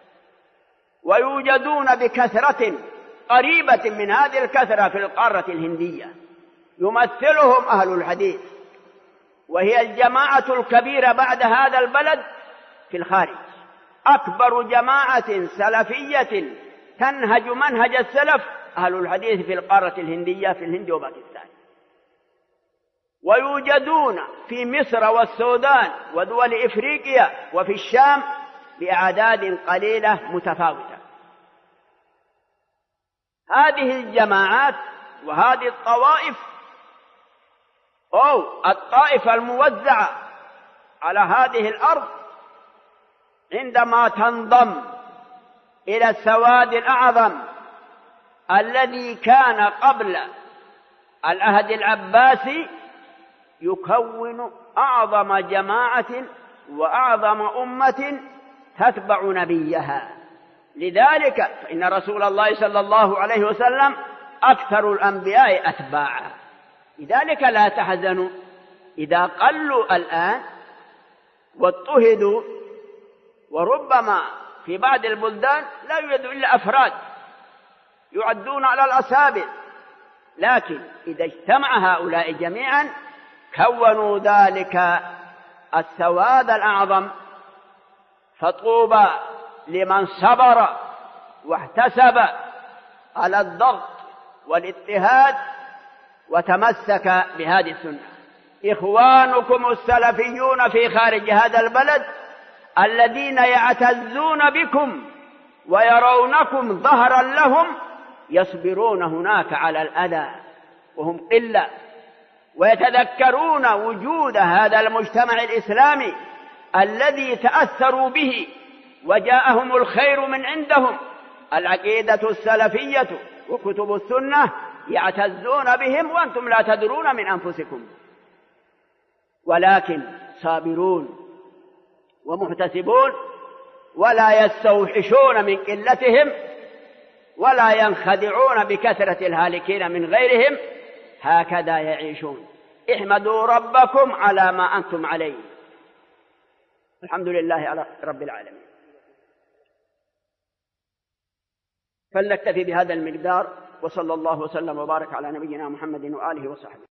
ويوجدون بكثرة قريبة من هذه الكثرة في القارة الهندية، يمثلهم أهل الحديث، وهي الجماعة الكبيرة بعد هذا البلد في الخارج، أكبر جماعة سلفية تنهج منهج السلف أهل الحديث في القارة الهندية، في الهند وباكستان، ويوجدون في مصر والسودان ودول إفريقيا وفي الشام بأعداد قليلة متفاوتة. هذه الجماعات وهذه الطوائف، أو الطائفة الموزعة على هذه الأرض، عندما تنضم إلى السواد الأعظم الذي كان قبل العهد العباسي، يكون أعظم جماعة وأعظم أمة تتبع نبيها. لذلك فإن رسول الله صلى الله عليه وسلم أكثر الأنبياء أتباعا. لذلك لا تحزنوا إذا قلوا الآن واضطهدوا وربما في بعض البلدان لا يوجد إلا أفراد يعدون على الأصابع، لكن إذا اجتمع هؤلاء جميعا كونوا ذلك السواد الأعظم. فطوبى لمن صبر واحتسب على الضغط والاضطهاد وتمسك بهذه السنة. إخوانكم السلفيون في خارج هذا البلد الذين يعتزون بكم ويرونكم ظهرا لهم يصبرون هناك على الأذى وهم قلة، ويتذكرون وجود هذا المجتمع الإسلامي الذي تأثروا به وجاءهم الخير من عندهم، العقيدة السلفية وكتب السنة، يعتزون بهم وأنتم لا تدرون من أنفسكم، ولكن صابرون ومحتسبون ولا يستوحشون من قلتهم ولا ينخدعون بكثرة الهالكين من غيرهم، هكذا يعيشون. احمدوا ربكم على ما أنتم عليه. الحمد لله على رب العالمين. فلنكتفي بهذا المقدار، وصلى الله وسلم وبارك على نبينا محمد وآله وصحبه.